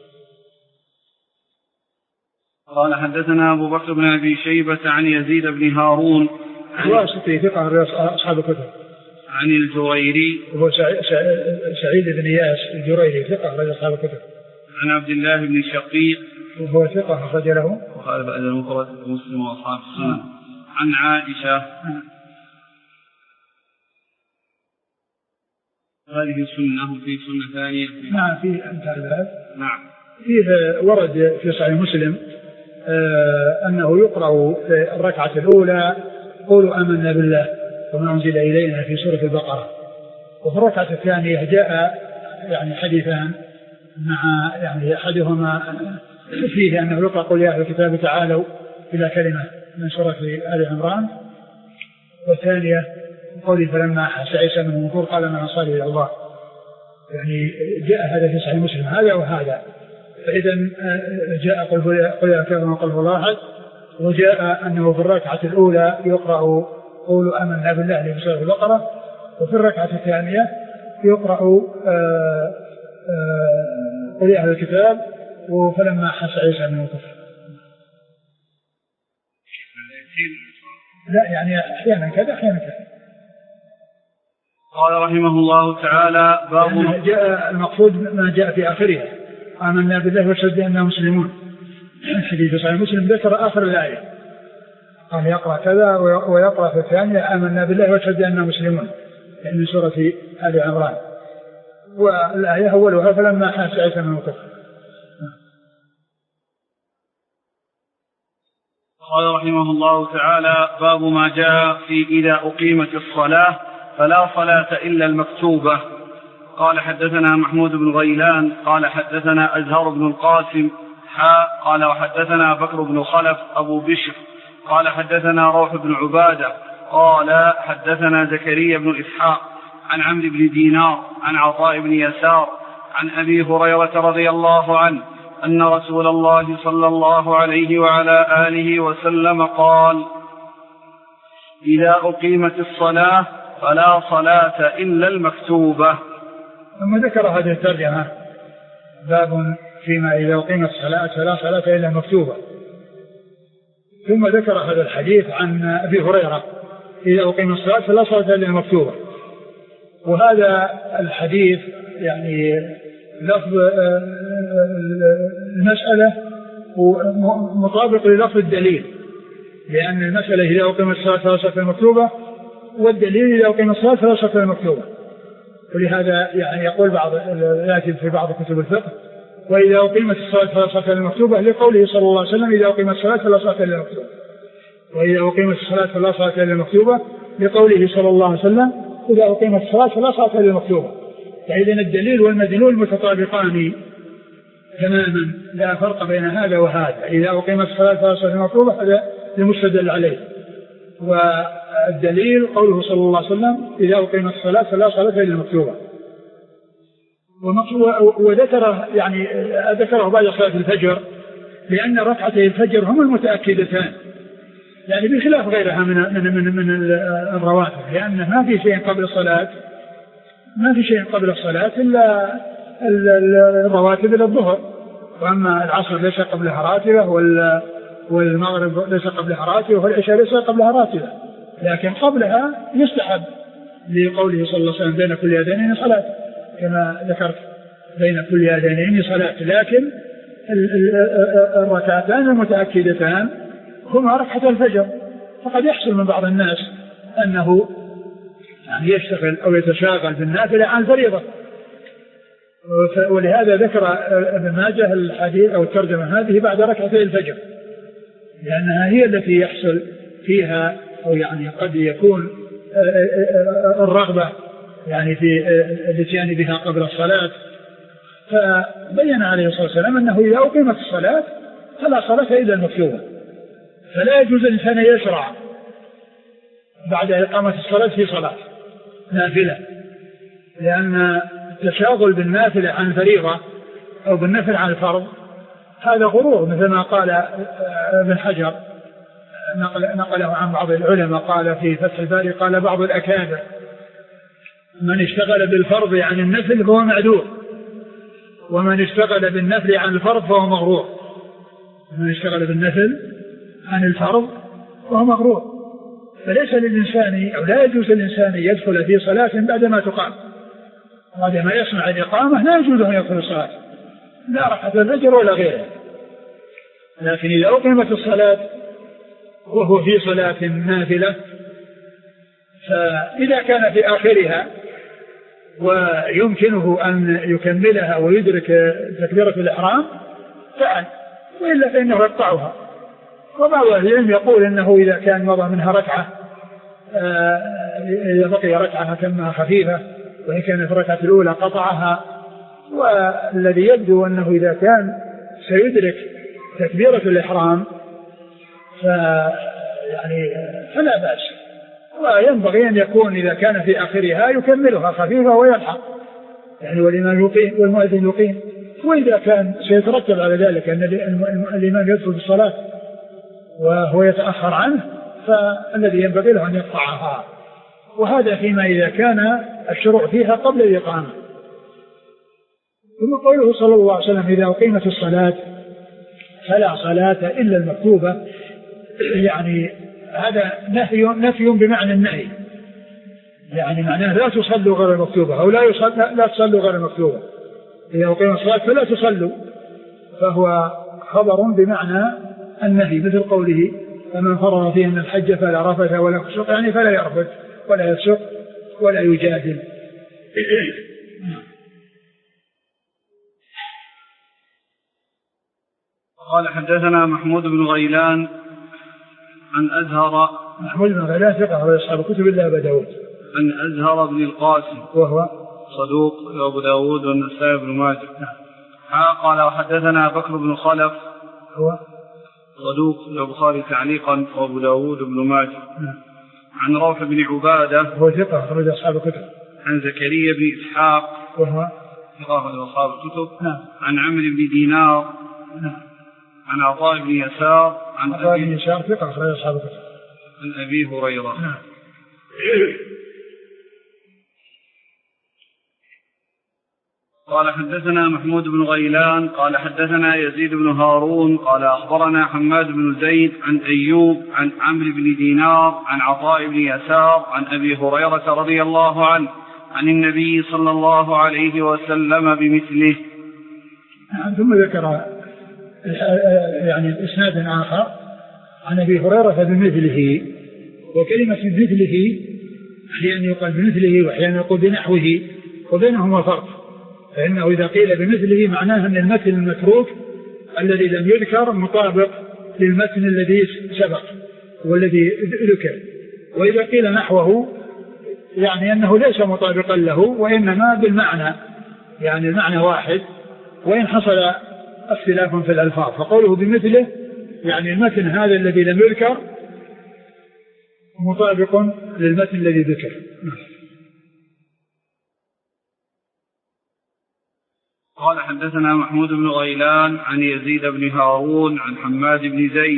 قال حدثنا أبو بكر بن أبي شيبة عن يزيد بن هارون الواسطي ثقة أصحاب الكتب عن الجريري وهو سعيد بن إياس الجريري ثقة أخرج أصحاب الكتب عن عبد الله بن شقيق وهو ثقة أخرج له وقال بعد المفرد مسلم وأصحاب السنن عن عائشة. هذه سنة في سنة ثانية نعم في أمثال نعم فيه ورد في صحيح مسلم آه أنه يقرأ في الركعة الأولى قولوا آمنا بالله وما أنزل إلينا في سورة البقرة وفي الركعة الثانية جاء يعني حديثان مع يعني أحدهما فيه أنه يقرأ قل يا أهل الكتاب تعالوا إلى كلمة من سورة آل عمران والثانية قولي فلما أحس عيسى من النفور قال من أنصاري إلى الله. يعني جاء هذا في صحيح مسلم هذا وهذا فإذا جاء قل يا كافرون وقل هو الله أحد وجاء أنه في الركعة الأولى يقرأ قولوا آمنا بالله في سورة البقرة وفي الركعة الثانية يقرأ قل يا أهل الكتاب وفلما أحس عيسى من الكفر. لا يعني أحيانا كذا أحيانا كذا. قال رحمه الله تعالى باب جاء المقصود ما جاء في آخرها آمنا بالله واشهد بأننا مسلمون. الحديث صحيح مسلم ذكر آخر الآية قال يقرأ كذا ويقرأ في الثانية آمنا بالله واشهد بأننا مسلمون من سورة آل عمران والآية أولها فلما أحس عيسى من الكفر. قال رحمه الله تعالى باب ما جاء في إذا أقيمت الصلاة فلا صلاة إلا المكتوبة. قال حدثنا محمود بن غيلان قال حدثنا أزهر بن القاسم حاء قال وحدثنا بكر بن خلف أبو بشر قال حدثنا روح بن عبادة قال حدثنا زكريا بن إسحاق عن عمرو بن دينار عن عطاء بن يسار عن أبي هريرة رضي الله عنه أن رسول الله صلى الله عليه وعلى آله وسلم قال إذا أقيمت الصلاة فلا صلاة إلا المكتوبة. ثم ذكر هذه الترجمة باب فيما إذا أقيمت الصلاة فلا صلاة إلا المكتوبة ثم ذكر هذا الحديث عن أبي هريرة إذا أقيمت الصلاة فلا صلاة إلا المكتوبة. وهذا الحديث يعني لفظ المسألة مطابق للفظ الدليل لأن المسألة إذا أقيمت الصلاة فلا صلاة إلا المكتوبة والدليل إذا أقيمت الصلاة فلا صلاة إلا المكتوبة. ولهذا يعني يقول بعض يأتي في بعض كتب الفقه وإذا أقيمت الصلاة فلا صلاة إلا المكتوبة لقوله صلى الله عليه وسلم إذا أقيمت الصلاة فلا صلاة إلا المكتوبة وإذا أقيمت الصلاة فلا صلاة إلا المكتوبة لقوله صلى الله عليه وسلم إذا أقيمت الصلاة فلا صلاة إلا المكتوبة. فإذا الدليل والمدلول متطابقان تماما لا فرق بين هذا وهذا. إذا أقيمت الصلاة فلا صلاة إلا المكتوبة هذا المستدل عليه والدليل قوله صلى الله عليه وسلم إذا أقيمت الصلاة فلا صلاة إلا المكتوبة. وذكر يعني ذكره بعد صلاة الفجر لأن ركعتي الفجر هم المتأكدتان يعني بخلاف غيرها من من من, من الرواتب لأن ما في شيء قبل الصلاة ما في شيء قبل الصلاة إلا الرواتب إلى الظهر وأما العصر ليس قبلها راتبة والمغرب ليس قبلها راتبة والعشاء ليس قبلها راتبة لكن قبلها يستحب لقوله صلى الله عليه وسلم بين كل أذانين صلاة، كما ذكرت بين كل أذانين صلاة، لكن الركعتان المتأكدتان هما ركعة الفجر. فقد يحصل من بعض الناس أنه يعني يشتغل أو يتشاغل بالنافلة عن الفريضة، ولهذا ذكر ابن ماجه الحديث أو الترجمة هذه بعد ركعتي الفجر، لأنها هي التي يحصل فيها أو يعني قد يكون الرغبة يعني في الاتيان بها قبل الصلاة. فبين عليه الصلاة والسلام أنه إذا أقيمت الصلاة فلا صلاة إلا المكتوبة، فلا يجوز الإنسان يشرع بعد إقامة الصلاة في صلاة نافلة، لأن التشاغل بالنافلة عن الفريضة أو بالنفل عن الفرض هذا غرور، مثل ما قال ابن حجر نقله عن بعض العلماء قال في فتح الباري قال بعض الأكابر من اشتغل بالفرض عن النفل فهو معذور، ومن اشتغل بالنفل عن الفرض فهو مغرور. من اشتغل بالنفل عن الفرض فهو مغرور. فليس للإنسان أو لا يجوز للإنسان يدخل في صلاة بعدما تقام، بعدما يسمع الإقامة لا يجوز أن يدخل الصلاة لا ركعة الفجر ولا غيرها. لكن إذا أقيمت الصلاة وهو في صلاة نافلة فإذا كان في آخرها ويمكنه أن يكملها ويدرك تكبيرة الإحرام فعل، وإلا فإنه يقطعها. وبعض العلم يقول إنه إذا كان مضى منها ركعة إذا بقي ركعة كمها خفيفة وإن كان في الركعة الأولى قطعها. والذي يبدو أنه إذا كان سيدرك تكبيرة الإحرام فيعني فلا بأس، وينبغي أن يكون إذا كان في آخرها يكملها خفيفة ويلحق يعني والإمام يقيم والمؤذن يقيم. وإذا كان سيترتب على ذلك أن الإمام يدخل في الصلاة وهو يتأخر عنه فالذي ينبغي له أن يقطعها، وهذا فيما إذا كان الشروع فيها قبل الإقامة. ثم قوله صلى الله عليه وسلم إذا أقيمت الصلاة فلا صلاة إلا المكتوبة، يعني هذا نفي نفي بمعنى النهي، يعني معناه لا تصلوا غير المكتوبة أو لا يصلوا لا تصلوا غير المكتوبة. إذا أقيمت الصلاة فلا تصلوا، فهو خبر بمعنى النهي، مثل قوله فمن فرض فيه من الحج فلا رفث ولا فسوق، يعني فلا يرفث ولا يفسق ولا يجادل. قال حدثنا محمود بن غيلان عن أزهر. محمود بن غيلان ثقة من أصحاب الكتب إلا أبا داود. عن أزهر بن القاسم وهو صدوق أبو داود والنسائي بن ماجه. قال وحدثنا بكر بن خلف هو صدوق البخاري تعليقا وأبو داود بن ماجه. عن روح بن عبادة هو ثقة من أصحاب الكتب. عن زكريا بن إسحاق وهو ثقة من أصحاب الكتب. عن عمرو بن دينار عن عطاء بن يسار عن عطاء بن يسار ثقة من أصحاب الكتب. عن أبي هريرة. نعم. قال حدثنا محمود بن غيلان قال حدثنا يزيد بن هارون قال أخبرنا حماد بن زيد عن أيوب عن عمرو بن دينار عن عطاء بن يسار عن أبي هريرة رضي الله عنه عن النبي صلى الله عليه وسلم بمثله. ثم ذكر يعني إسناد آخر عن أبي هريرة بمثله، وكلمة بمثله أحيانا يقال بمثله وأحيانا يقول بنحوه وبينهما فرق. فإنه إذا قيل بمثله معناه أن المثل المتروك الذي لم يذكر مطابق للمثل الذي سبق والذي ذكر، وإذا قيل نحوه يعني أنه ليس مطابقا له وإنما بالمعنى، يعني المعنى واحد وإن حصل اختلاف في الألفاظ. فقوله بمثله يعني المثل هذا الذي لم يذكر مطابق للمثل الذي ذكر. قال حدثنا محمود بن غيلان عن يزيد بن هارون عن حماد بن زيد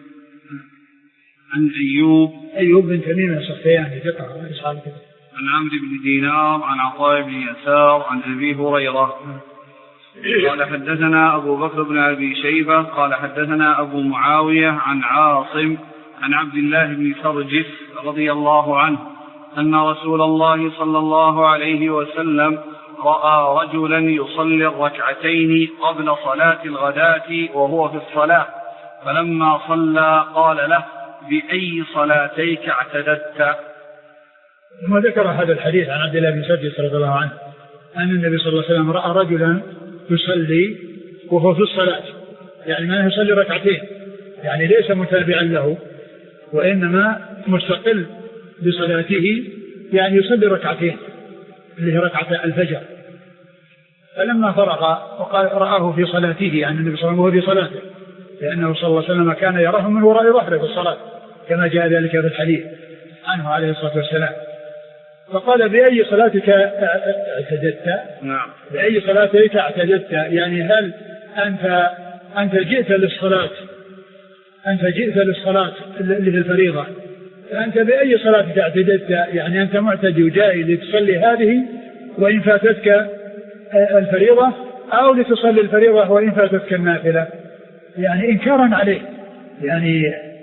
عن أيوب أيوب بن تميم السختياني ثقة عن عمرو بن دينار عن عطاء بن يسار عن أبي هريرة. قال حدثنا أبو بكر بن أبي شيبة قال حدثنا أبو معاوية عن عاصم عن عبد الله بن سرجس رضي الله عنه أن رسول الله صلى الله عليه وسلم رأى رجلا يصلي الركعتين قبل صلاة الغداة وهو في الصلاة، فلما صلى قال له: بأي صلاتيك اعتددت؟ ثم ذكر هذا الحديث عن عبد الله بن سدس رضي الله عنه أن النبي صلى الله عليه وسلم رأى رجلا يصلي وهو في الصلاة، يعني ما يصلي ركعتين، يعني ليس متابعا له وإنما مستقل بصلاته، يعني يصلي ركعتين اللي هي ركعة الفجر. فلما فرغ وقال رآه في صلاته، يعني النبي صلى الله عليه وسلم وهو في صلاته، لأنه صلى الله عليه وسلم كان يراه من وراء ظهره في الصلاة كما جاء ذلك في الحديث عنه عليه الصلاة والسلام. فقال: بأي صلاتك اعتددت؟ نعم. بأي صلاتك اعتددت؟ يعني هل أنت أنت جئت للصلاة أنت جئت للصلاة اللي في الفريضة، أنت بأي صلاتك اعتددت؟ يعني أنت معتدي وجاي لتصلي هذه وإن فاتتك الفريضة، أو لتصلي الفريضة وإن فاتتك النافلة، يعني إنكارا عليه، يعني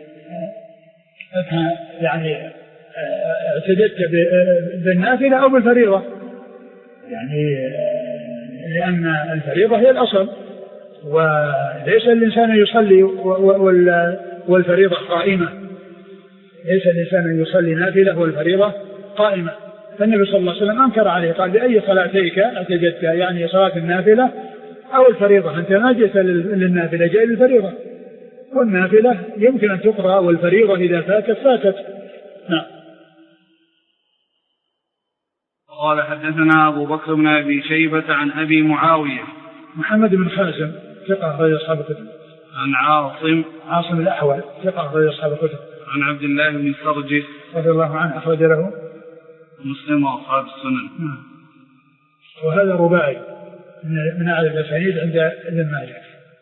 يعني اعتددت بالنافلة أو بالفريضة، يعني لأن الفريضة هي الأصل، وليس الإنسان يصلي والفريضة قائمة، ليس الإنسان يصلي نافلة والفريضة قائمة. فالنبي صلى الله عليه وسلم أنكر عليه، قال: بأي صلاتيك اعتددت؟ يعني صلاة النافلة أو الفريضة، أنت ما جئت للنافلة، جاء للفريضة، والنافلة يمكن أن تقرأ، والفريضة إذا فاتت فاتت. نعم. قال: حدثنا أبو بكر بن أبي شيبة عن أبي معاوية محمد بن خازم ثقة أخرج أصحاب الكتب. عن عاصم عاصم الأحول ثقة أخرج أصحاب الكتب. عن عبد الله بن سرجس رضي الله عنه أخرج له مسلم وأصحاب السنن. نعم. وهذا رباعي من أعلى الأسانيد عند ابن ماجه.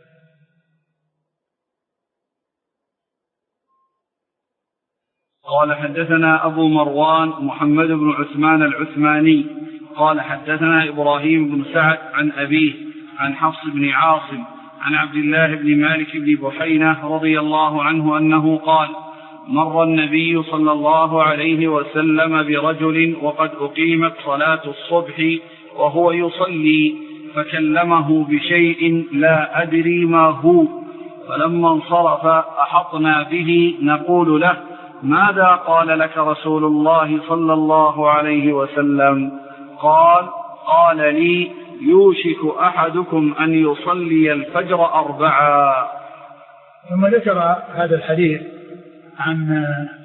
قال: حدثنا أبو مروان محمد بن عثمان العثماني قال: حدثنا إبراهيم بن سعد عن أبيه عن حفص بن عاصم عن عبد الله بن مالك بن بحينة رضي الله عنه أنه قال: مر النبي صلى الله عليه وسلم برجل وقد أقيمت صلاة الصبح وهو يصلي، فكلمه بشيء لا أدري ما هو، فلما انصرف أحطنا به نقول له: ماذا قال لك رسول الله صلى الله عليه وسلم؟ قال: قال لي: يوشك أحدكم أن يصلي الفجر أربعا. ثم ذكر هذا الحديث عن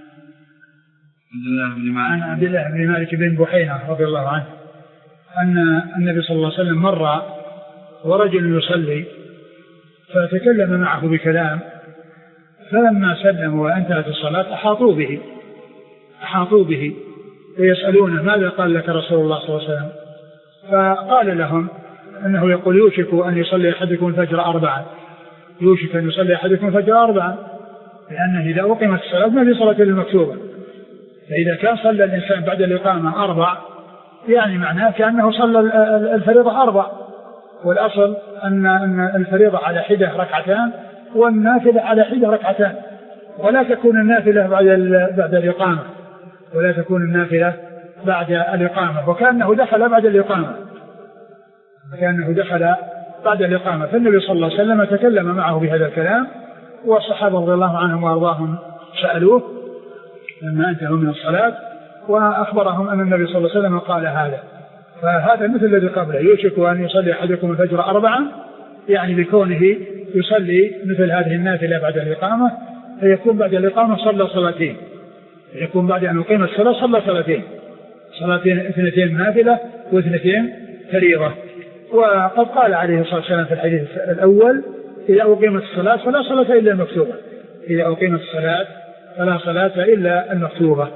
عن عبد الله بن مالك بن بحينة رضي الله عنه أن النبي صلى الله عليه وسلم مر ورجل يصلي فتكلم معه بكلام، فلما سلم وانتهت الصلاة أحاطوا به أحاطوا به ويسألونه: ماذا قال لك رسول الله صلى الله عليه وسلم؟ فقال لهم أنه يقول: يوشك أن يصلي أحدكم الفجر أربعا، يوشك أن يصلي أحدكم الفجر أربعا، لأنه إذا أقيمت الصلاة ما في صلاة المكتوبة، فإذا كان صلى الإنسان بعد الإقامة أربع يعني معناه كأنه صلى الفريضة أربع، والأصل أن الفريضة على حدة ركعتان والنافلة على حدة ركعتان، ولا تكون النافلة بعد بعد الإقامة ولا تكون النافلة بعد الإقامة، وكأنه دخل بعد الإقامة كأنه دخل بعد الإقامة. فالنبي صلى الله عليه وسلم تكلم معه بهذا الكلام، والصحابة رضي الله عنهم وأرضاهم سألوه لما انتهوا من الصلاة وأخبرهم أن النبي صلى الله عليه وسلم قال هذا. فهذا مثل الذي قبله: يوشك أن يصلي أحدكم الفجر أربعا، يعني بكونه يصلي مثل هذه النافلة بعد الإقامة، فيكون بعد الإقامة صلى صلاتين، يكون بعد أن يقيم الصلاة صلى صلاتين، صلاتين اثنتين نافلة واثنتين فريضة. وقد قال عليه الصلاة والسلام في الحديث الأول: إذا أقيمت الصلاة فلا صلاة إلا المكتوبة، إذا أقيمت الصلاة فلا صلاة إلا المكتوبة.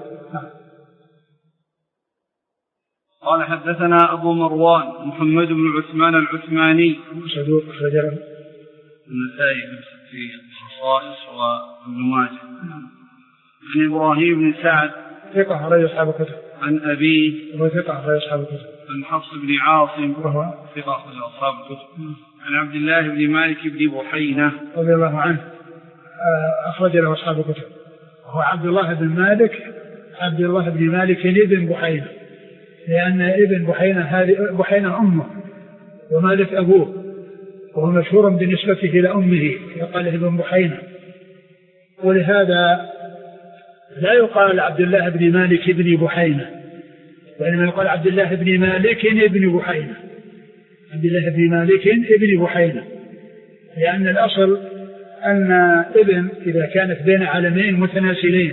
قال: حدثنا أبو مروان محمد بن عثمان العثماني صدوق رجل النسائي في الخصائص وابن ماجه. عن إبراهيم بن سعد ثقة أخرج أصحاب الكتب. عن أبيه وثقة أخرج أصحاب الكتب. عن حفص بن عاصم وهو ثقة أخرج أصحاب الكتب. عن عبد الله بن مالك بن بحينة رضي الله عنه أخرج له أصحاب الكتب. وهو عبد الله بن مالك عبد الله بن مالك ابن بحينة، لأن ابن بحينة هذه بحينة أمه ومالك أبوه، وهو مشهور بالنسبة إلى أمه يقال ابن بحينة، ولهذا لا يقال عبد الله بن مالك ابن بحينة، وإنما يقال عبد الله بن مالك ابن بحينة، عبد الله بن مالك ابن بحينة، لأن الأصل أن ابن إذا كانت بين علمين متناسلين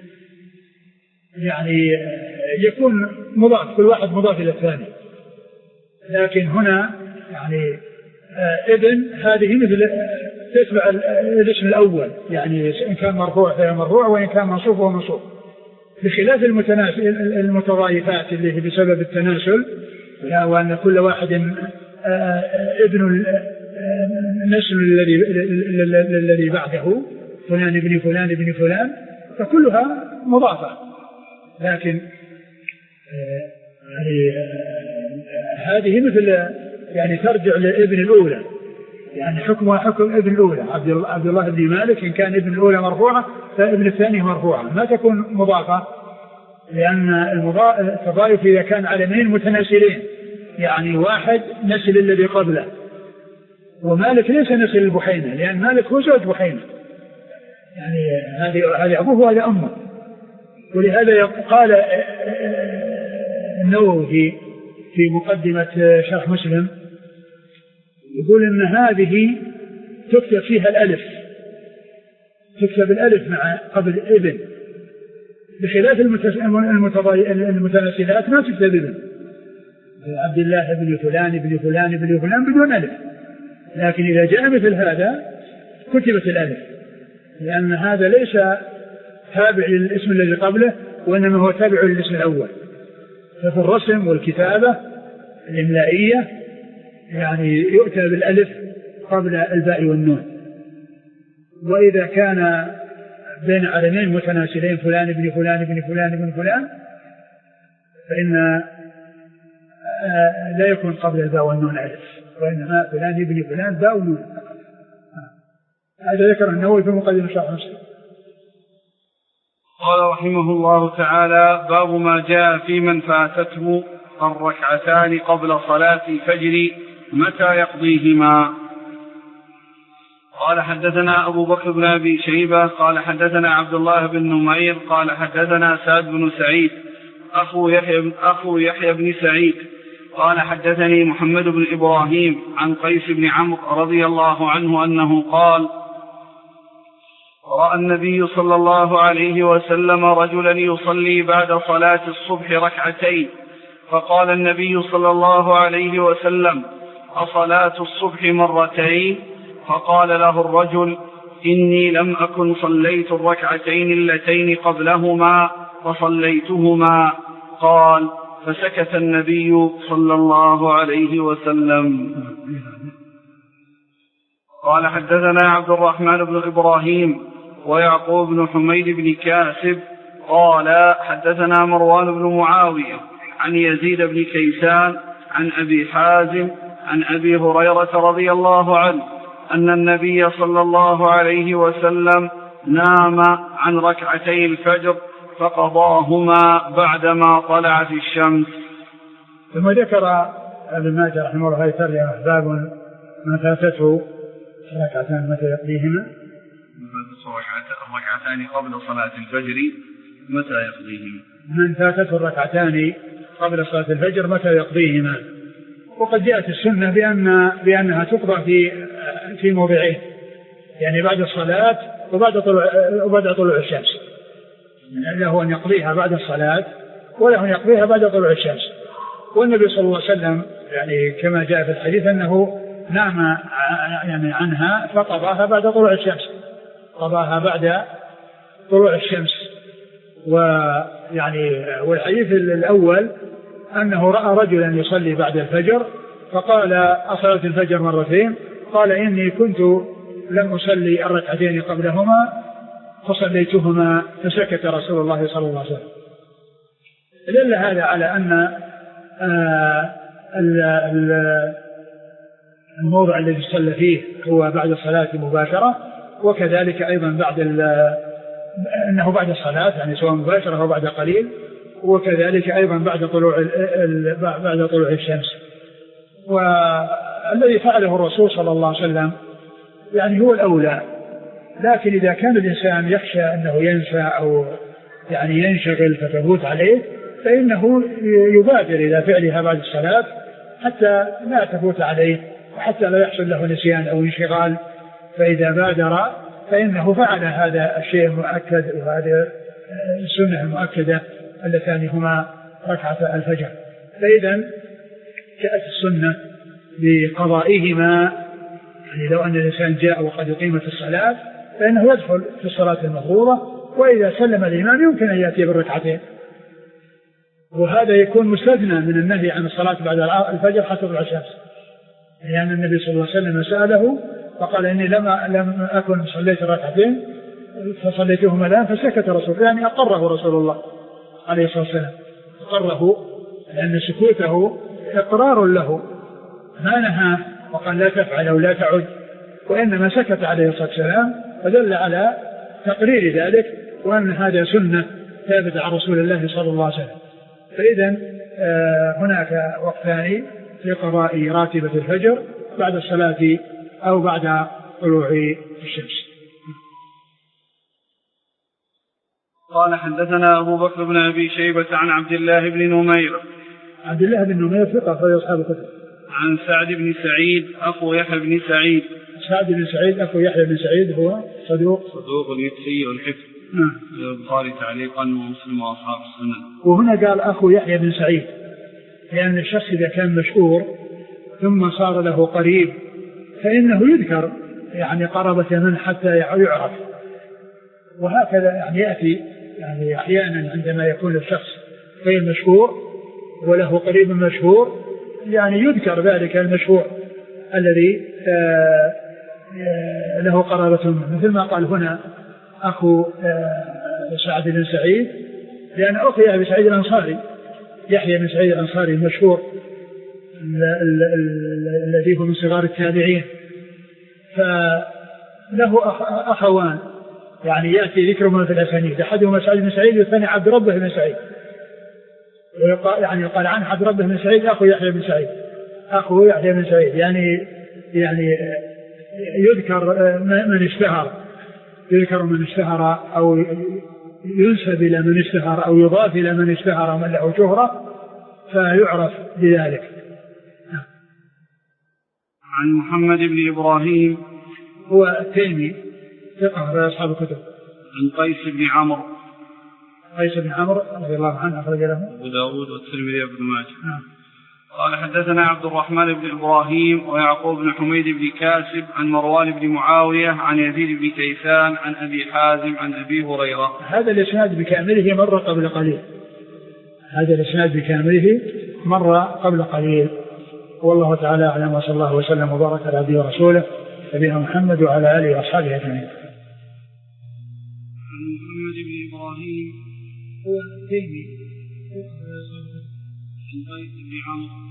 يعني يكون مضاف، كل واحد مضاف إلى الثاني، لكن هنا يعني ابن هذه مثل تتبع الاسم الأول، يعني إن كان مرفوع فهو مرفوع، وإن كان منصوب فهو منصوب، بخلاف المتناسل المتضايفات اللي هي بسبب التناسل، وأن كل واحد ابن النسل الذي الذي بعده فلان ابن فلان ابن فلان، فكلها مضافة، لكن يعني هذه مثل يعني ترجع لابن الأولى، يعني حكمها حكم ابن الأولى. عبد الله بن مالك إن كان ابن الأولى مرفوعة فابن الثاني مرفوعة، ما تكون مضافة، لأن التضايف إذا كان علمين متناسلين، يعني واحد نسل الذي قبله، ومالك ليس نسل البحينة، لأن مالك هو زوج بحينة، يعني هذه هذه أبوه وهذا أمه. ولهذا قال النووي في مقدمة شرح مسلم يقول إن هذه تكتب فيها الألف، تكتب الألف مع قبل ابن، بخلاف المتناسلات ما تكتب ابن، عبد الله ابن فلان ابن فلان ابن فلان بدون ألف، لكن إذا جاء مثل هذا كتبت الألف، لأن هذا ليس تابع للاسم الذي قبله، وإنما هو تابع للاسم الأول. ففي الرسم والكتابة الإملائية يعني يؤتى بالألف قبل الباء والنون. وإذا كان بين علمين متناسلين فلان ابن فلان ابن فلان ابن فلان فإن لا يكون قبل الباء والنون ألف، وإنما فلان ابن فلان باء ونون. هذا ذكر النووي في مقدمة شرح مسلم. قال رحمه الله تعالى: باب ما جاء في من فاتته الركعتان قبل صلاة الفجر متى يقضيهما. قال حدثنا أبو بكر بن أبي شيبة قال حدثنا عبد الله بن نمير قال حدثنا سعد بن سعيد أخو يحيى, أخو يحيى بن سعيد قال حدثني محمد بن إبراهيم عن قيس بن عمرو رضي الله عنه أنه قال: رأى النبي صلى الله عليه وسلم رجلا يصلي بعد صلاة الصبح ركعتين، فقال النبي صلى الله عليه وسلم: أصلاة الصبح مرتين؟ فقال له الرجل: إني لم أكن صليت الركعتين اللتين قبلهما فصليتهما. قال: فسكت النبي صلى الله عليه وسلم. قال حدثنا عبد الرحمن بن إبراهيم ويعقوب بن حميد بن كاسب قال حدثنا مروان بن معاوية عن يزيد بن كيسان عن أبي حازم عن أبي هريرة رضي الله عنه أن النبي صلى الله عليه وسلم نام عن ركعتي الفجر فقضاهما بعدما طلعت الشمس. ثم ذكر ابن ماجه رحمه الله تعالى باب ما فاتته ركعتان متى يقضيهما. الركعتان قبل صلاة الفجر متى يقضيهما. من فاتته الركعتان قبل صلاة الفجر متى يقضيهما. وقد جاءت السنة بأن بأنها تقضى في في موضعين، يعني بعد الصلاة وبعد طلوع وبعد طلوع الشمس، يعني له أن يقضيها بعد الصلاة وله أن يقضيها بعد طلوع الشمس. والنبي صلى الله عليه وسلم يعني كما جاء في الحديث أنه نام يعني عنها فقضاها بعد طلوع الشمس، قضاها بعد طلوع الشمس. ويعني والحديث الأول أنه رأى رجلا يصلي بعد الفجر فقال: أصلت الفجر مرتين؟ قال: إني كنت لم أصلي الركعتين قبلهما فصليتهما، فسكت رسول الله صلى الله عليه وسلم. دل هذا على أن الموضع الذي صلى فيه هو بعد الصلاة مباشرة، وكذلك أيضا بعد أنه بعد الصلاة يعني سواء مباشرة أو بعد قليل، وكذلك أيضا بعد طلوع بعد طلوع الشمس. والذي فعله الرسول صلى الله عليه وسلم يعني هو الأولى، لكن إذا كان الإنسان يخشى أنه ينسى أو يعني ينشغل فتفوت عليه فإنه يبادر إلى فعلها بعد الصلاة حتى لا تفوت عليه وحتى لا يحصل له نسيان أو انشغال، فإذا بادر فإنه فعل هذا الشيء المؤكد وهذه السنة المؤكدة اللتان هما ركعة الفجر. فإذا جاءت السنة بقضائهما، يعني لو أن الإنسان جاء وقد أقيمت الصلاة فإنه يدخل في الصلاة المفروضة، وإذا سلم الإمام يمكن أن يأتي بالركعتين، وهذا يكون مستثنى من النهي عن الصلاة بعد الفجر حتى طلوع الشمس، لأن يعني النبي صلى الله عليه وسلم سأله فقال إني لم لم أكن صليت الركعتين فصليتهما الآن، فسكت رسول الله، يعني أقره رسول الله عليه الصلاة والسلام، أقره لأن سكوته إقرار له، ما نهى وقال لا تفعل أو لا تعد، وإنما سكت عليه الصلاة والسلام، فدل على تقرير ذلك وأن هذا سنة ثابتة عن رسول الله صلى الله عليه وسلم. فإذا هناك وقتان في قضاء راتبة الفجر بعد الصلاة أو بعد طلوع الشمس. قال حدثنا أبو بكر بن أبي شيبة عن عبد الله بن نمير. عبد الله بن نمير ثقة أخرج أصحاب الكتب. عن سعد بن سعيد أخو يحيى بن سعيد. سعد بن سعيد أخو يحيى بن سعيد هو صدوق صدوق يكفي والحفظ. نعم. البخاري تعليقا ومسلم وأصحاب السنن. وهنا قال أخو يحيى بن سعيد لأن الشخص إذا كان مشهور ثم صار له قريب فإنه يذكر يعني قرابة منه حتى يعرف، وهكذا يعني يأتي يعني أحيانا عندما يكون الشخص غير مشهور وله قريب مشهور يعني يذكر ذلك المشهور الذي آآ آآ له قرابة منه، مثل ما قال هنا أخو سعد بن سعيد، لأن أخو يحيى بن سعيد الأنصاري، يحيى بن سعيد الأنصاري المشهور الذي هو من صغار التابعين، فله أخوان يعني يأتي ذكرهما في الأسانيد، أحدهما سعد بن سعيد والثاني عبد ربه بن سعيد، يعني يقال عن عبد ربه بن سعيد أخو يحيى بن سعيد، أخو يحيى بن سعيد، يعني يعني يذكر من اشتهر، يذكر من اشتهر أو ينسب إلى من اشتهر أو يضاف إلى من اشتهر ومن له شهرة فيعرف بذلك. عن محمد بن إبراهيم هو التيمي ثقة في أصحاب الكتب. عن قيس بن عمرو. قيس بن عمرو رضي الله عنه أخرج له أبو داود والترمذي وابن ماجه. نعم. قال حدثنا عبد الرحمن بن إبراهيم ويعقوب بن حميد بن كاسب عن مروان بن معاوية عن يزيد بن كيسان عن أبي حازم عن أبي هريرة. هذا الإسناد بكامله مر قبل قليل، هذا الإسناد بكامله مر قبل قليل، والله تعالى أعلم، وصلى الله وسلم وبارك على عبده ورسوله نبينا محمد وعلى آله وأصحابه أجمعين. عن محمد بن إبراهيم هو التيمي عن قيس بن عمرو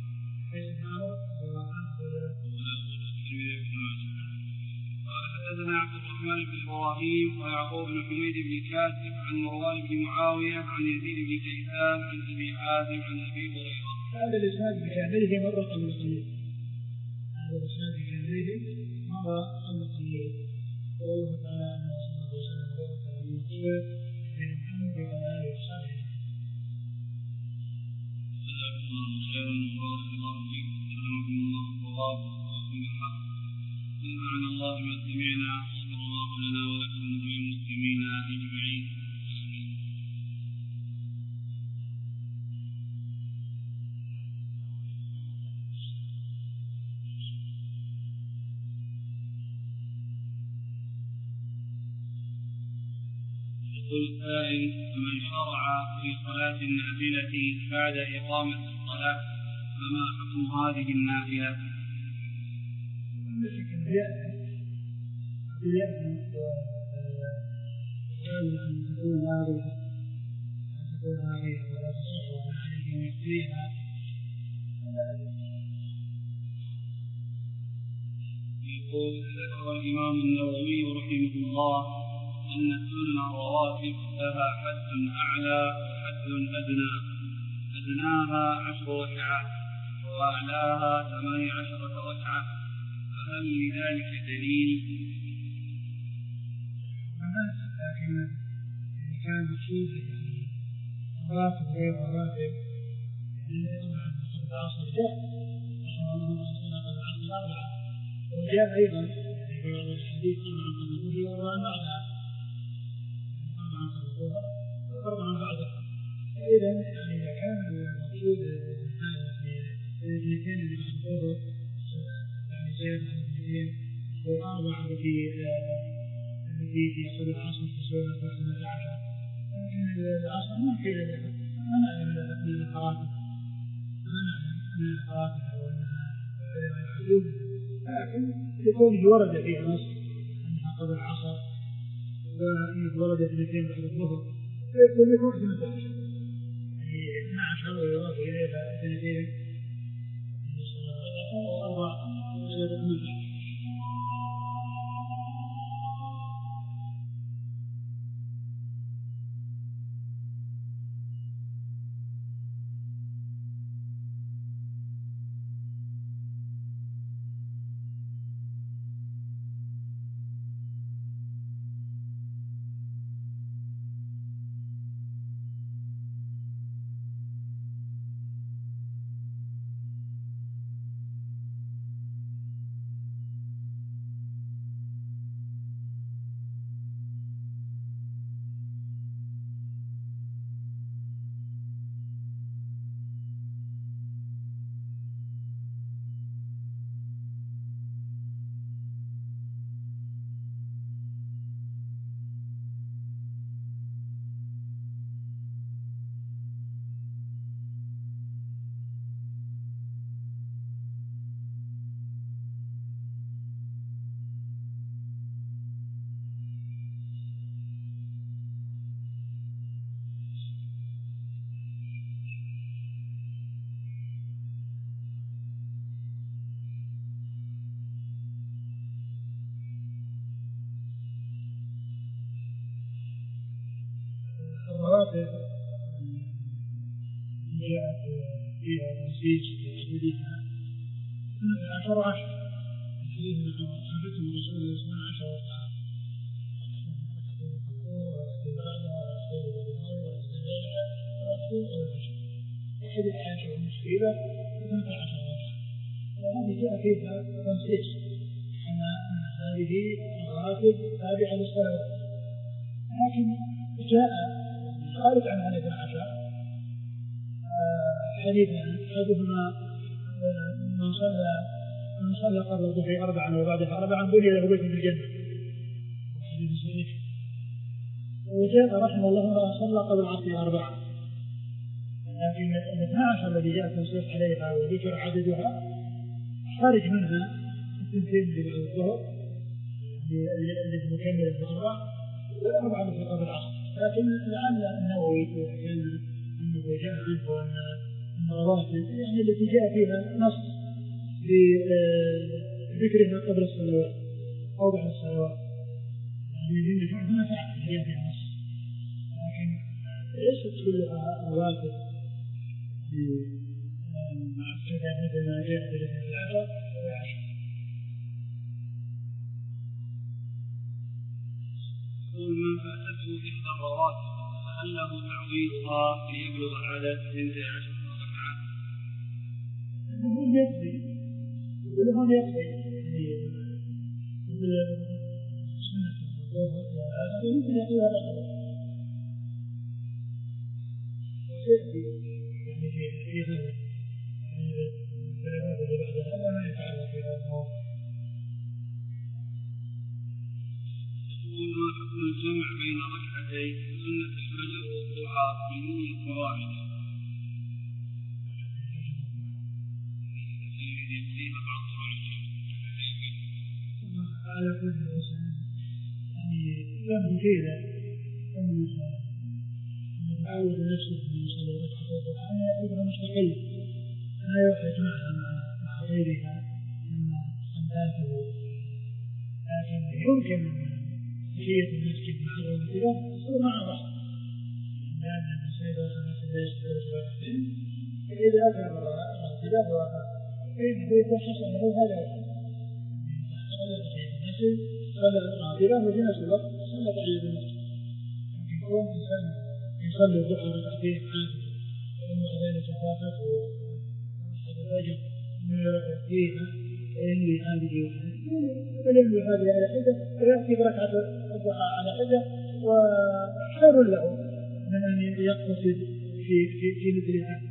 قال حدثنا عبد الرحمن بن إبراهيم ويعقوب بن حميد بن كاسب عن مروان بن معاوية عن يزيد بن كيسان عن أبي حازم عن أبي هريرة. هذا الإسناد بكامله مر قبل قليل، هذا الإسناد بكامله مر قبل قليل، والله تعالى أعلم، وصلى الله وسلم وبارك على نبينا محمد وعلى آله وصحبه. جزاكم الله خيرا وبارك الله فيكم وسلمكم الله وبارك بالحق. سبحان الله ما سمعنا، واغفر الله لنا ولكم وللمسلمين أجمعين. يقول السائل: من شرع في صلاة النافلة بعد إقامة الصلاة فما حكم هذه النافلة؟ أن تكون نارية أن تكون نارية ولا تصح عليه يكفيها. يقول: ذكر الإمام النووي رحمه الله أن السنن الرواتب لها حد أعلى وحد أدنى، أدناها عشر ركعات وأعلاها ثماني عشرة ركعة، فهل لذلك دليل؟ لكن إذا كان مقصود يعني رواتب غير رواتب يعني طبعا في العصر جاء وجاء أيضا في الحديث طبعا قبل الظهر وأربعا بعدها طبعا قبل الظهر وأربعا بعدها. فإذا يعني إذا كان المقصود الاثنتين اللي في الظهر يعني زيادة عن الاثنتين والأربعة التي التي في قبل العصر تسوى ثلاثة عشر، لكن العصر ما في ما نعلم أن الحرام ما نعلم أن الحرام أو أنها معلوم، لكن لكونه ورد فيها نص أنها قبل العصر وأنه ورد اثنتين بعد الظهر فيكون لكم اثنتا عشر يعني اثنا عشر ويضاف إليها اثنتين وأربع وزيادة اثنتا. الرواتب جاءت فيها تنسيج لتحديدها عشر عشر الحديث عن حديث الرسول صلى الله عليه عشر ركعات وحديث عائشة والمشكلة اثنتا عشر ركعة، وهذه جاء فيها تنسيج أن هذه الرواتب تابعة للصلوات، لكن جاء خارج عن هذه العشاء حديثان أحدهما من صلى من صلى قبل الظهر أربعا وبعدها أربعا بني له بيت في الجنة، حديث صحيح. وجاء رحمه الله صلى قبل العصر أربعا، لكن الاثنا عشر الذي جاء التنصيص عليها وذكر عددها خارج منها الثنتين اللي بعد الظهر التي مكملة في الأربع والأربعة التي قبل العصر، لكن لعل النووي كان أنه جاء عنه أن الرواتب يعني التي جاء فيها نص بذكرها قبل الصلوات أو بعد الصلوات، يعني لأن هنا فعلا جاء فيها نص، لكن ليست كلها رواتب مؤكدة مثل ما جاء في العشر والعشر. يقول من فاتته إحدى الرواتب فهل له تعويضها ليبلغ عدد اثنتي عشر ركعة؟ يقول يقضي يقول هون يقضي يعني مثل سنة الظهر يمكن يقضي هذا ويأتي يعني في هذا الكلمات اللي بعد هذا ما يفعل في هذا الموضوع. يقول ما حكم الجمع بين ركعتي سنة الفجر والضحى بنية واحدة الذي يقضيها بعد طلوع الشمس؟ على كل إنسان يعني يبدو كذا أنه يعود نفسه من يصلي ركعتي الضحى يعتبرها مستقل لا يحتاج معها مع غيرها مما صلاته، لكن يمكن كيفية المسجد مع الرجل يصير مع بعض، لأن المسجد خمس ليش ثلاثين فإذا أذهب الرجل فإنه يكون حسن له هذا صلى تحية المسجد صلى النافلة وفي نفس الوقت صلى تحية المسجد. لكن كون إنسان يصلي الظهر ركعتين عادي ثم ذلك فاتته الرجل من فيها وينوي هذه وينوي هذه على حدة ويأتي بركعة الضحى على حدة وخير له من أن يقتصد في في في مثل هذا.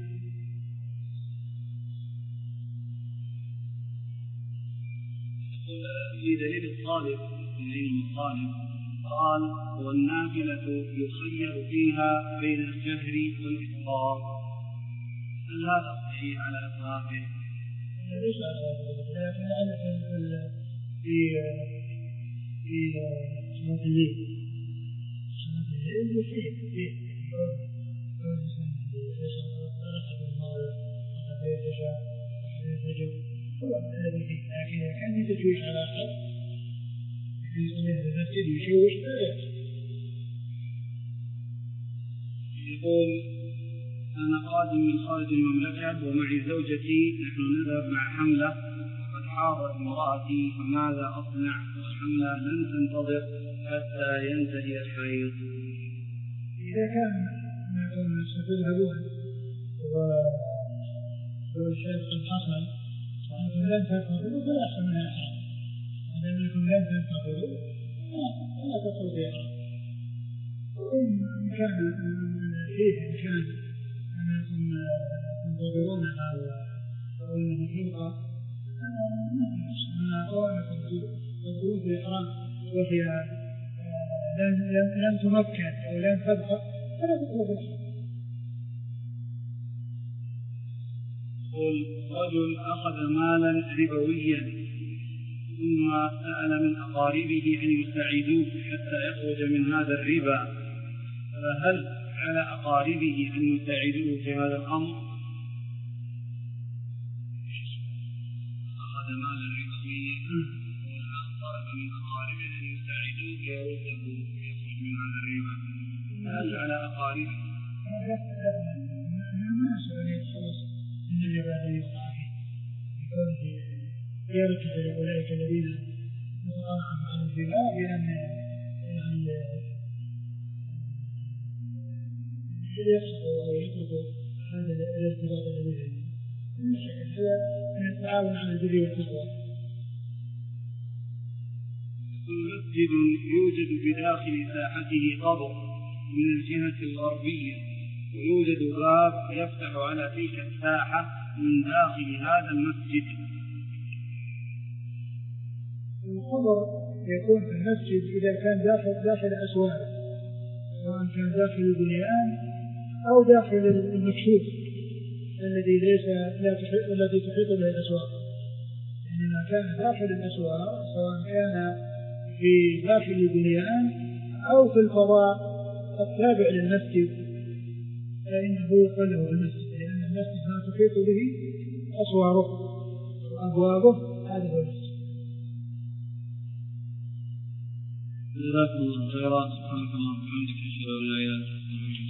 في دليل الطالب دليل الطالب قال والنافلة يخير فيها بين الجهر والإسرار، هل هذا صحيح على أطلاقه؟ ليس على أطلاقه، لكن لعل في في صلاة الليل صلاة الليل يخير فيه كون الإنسان يشرب ركعة المغرب ركعة العشاء ركعة الفجر هو الذي فيه، لكن كان يتجوز على أحد في صلاة المسجد يشوش لا يأتي. يقول أنا قادم من خارج المملكة ومعي زوجتي، نحن نذهب مع حملة وقد حاضت امرأتي، فماذا أصنع والحملة لن تنتظر حتى ينتهي الحيض؟ إذا كان أنكم ستذهبون والشيء قد حصل وأنتم لن تنتظروا فلا أحسن من الإحرام، إذا أنكم لن تنتظروا فلا تدخلوا في إحرام. وإن كان فيه إمكان أنكم تنتظرونها وأنها تبقى ما في نفس، أما كونكم تدخلون في إحرام وهي لن تمكن أو لن تبقى فلا تدخلوا في إحرام. يقول رجل أخذ مالا ربويا ثم سأل من أقاربه أن يساعدوه حتى يخرج من هذا الربا، فهل على أقاربه أن يساعدوه في هذا الأمر؟ أخذ مالا ربويا والآن طلب من أقاربه أن يساعدوه ليرده ويخرج من هذا الربا، فهل على أقاربه؟ ما أسأل يتخلص من الربا الذي وقع فيه بكونه يرجع لأولئك الذين نصرهم عن الربا بأن يفسخوا أو يتركوا هذا الارتباط الذي بينهم. من شك هذا من التعاون على البر والتقوى. مسجد يوجد بداخل ساحته قبر من الجهة الغربية ويوجد باب يفتح على تلك الساحة من داخل هذا المسجد. القبر يكون في المسجد إذا كان داخل داخل أسوار، سواء كان داخل البنيان أو داخل المكشوف الذي ليس لا تحيط الذي تحيط به الأسوار. يعني ما كان داخل الأسوار سواء كان في داخل البنيان أو في الفضاء التابع للمسجد فإنه يقال له المسجد، لأن المسجد ما تحيط به أسواره وأبوابه، هذا هو المسجد. جزاكم الله خيرا، سبحانك اللهم وبحمدك، أشهد أن لا إله إلا أنت.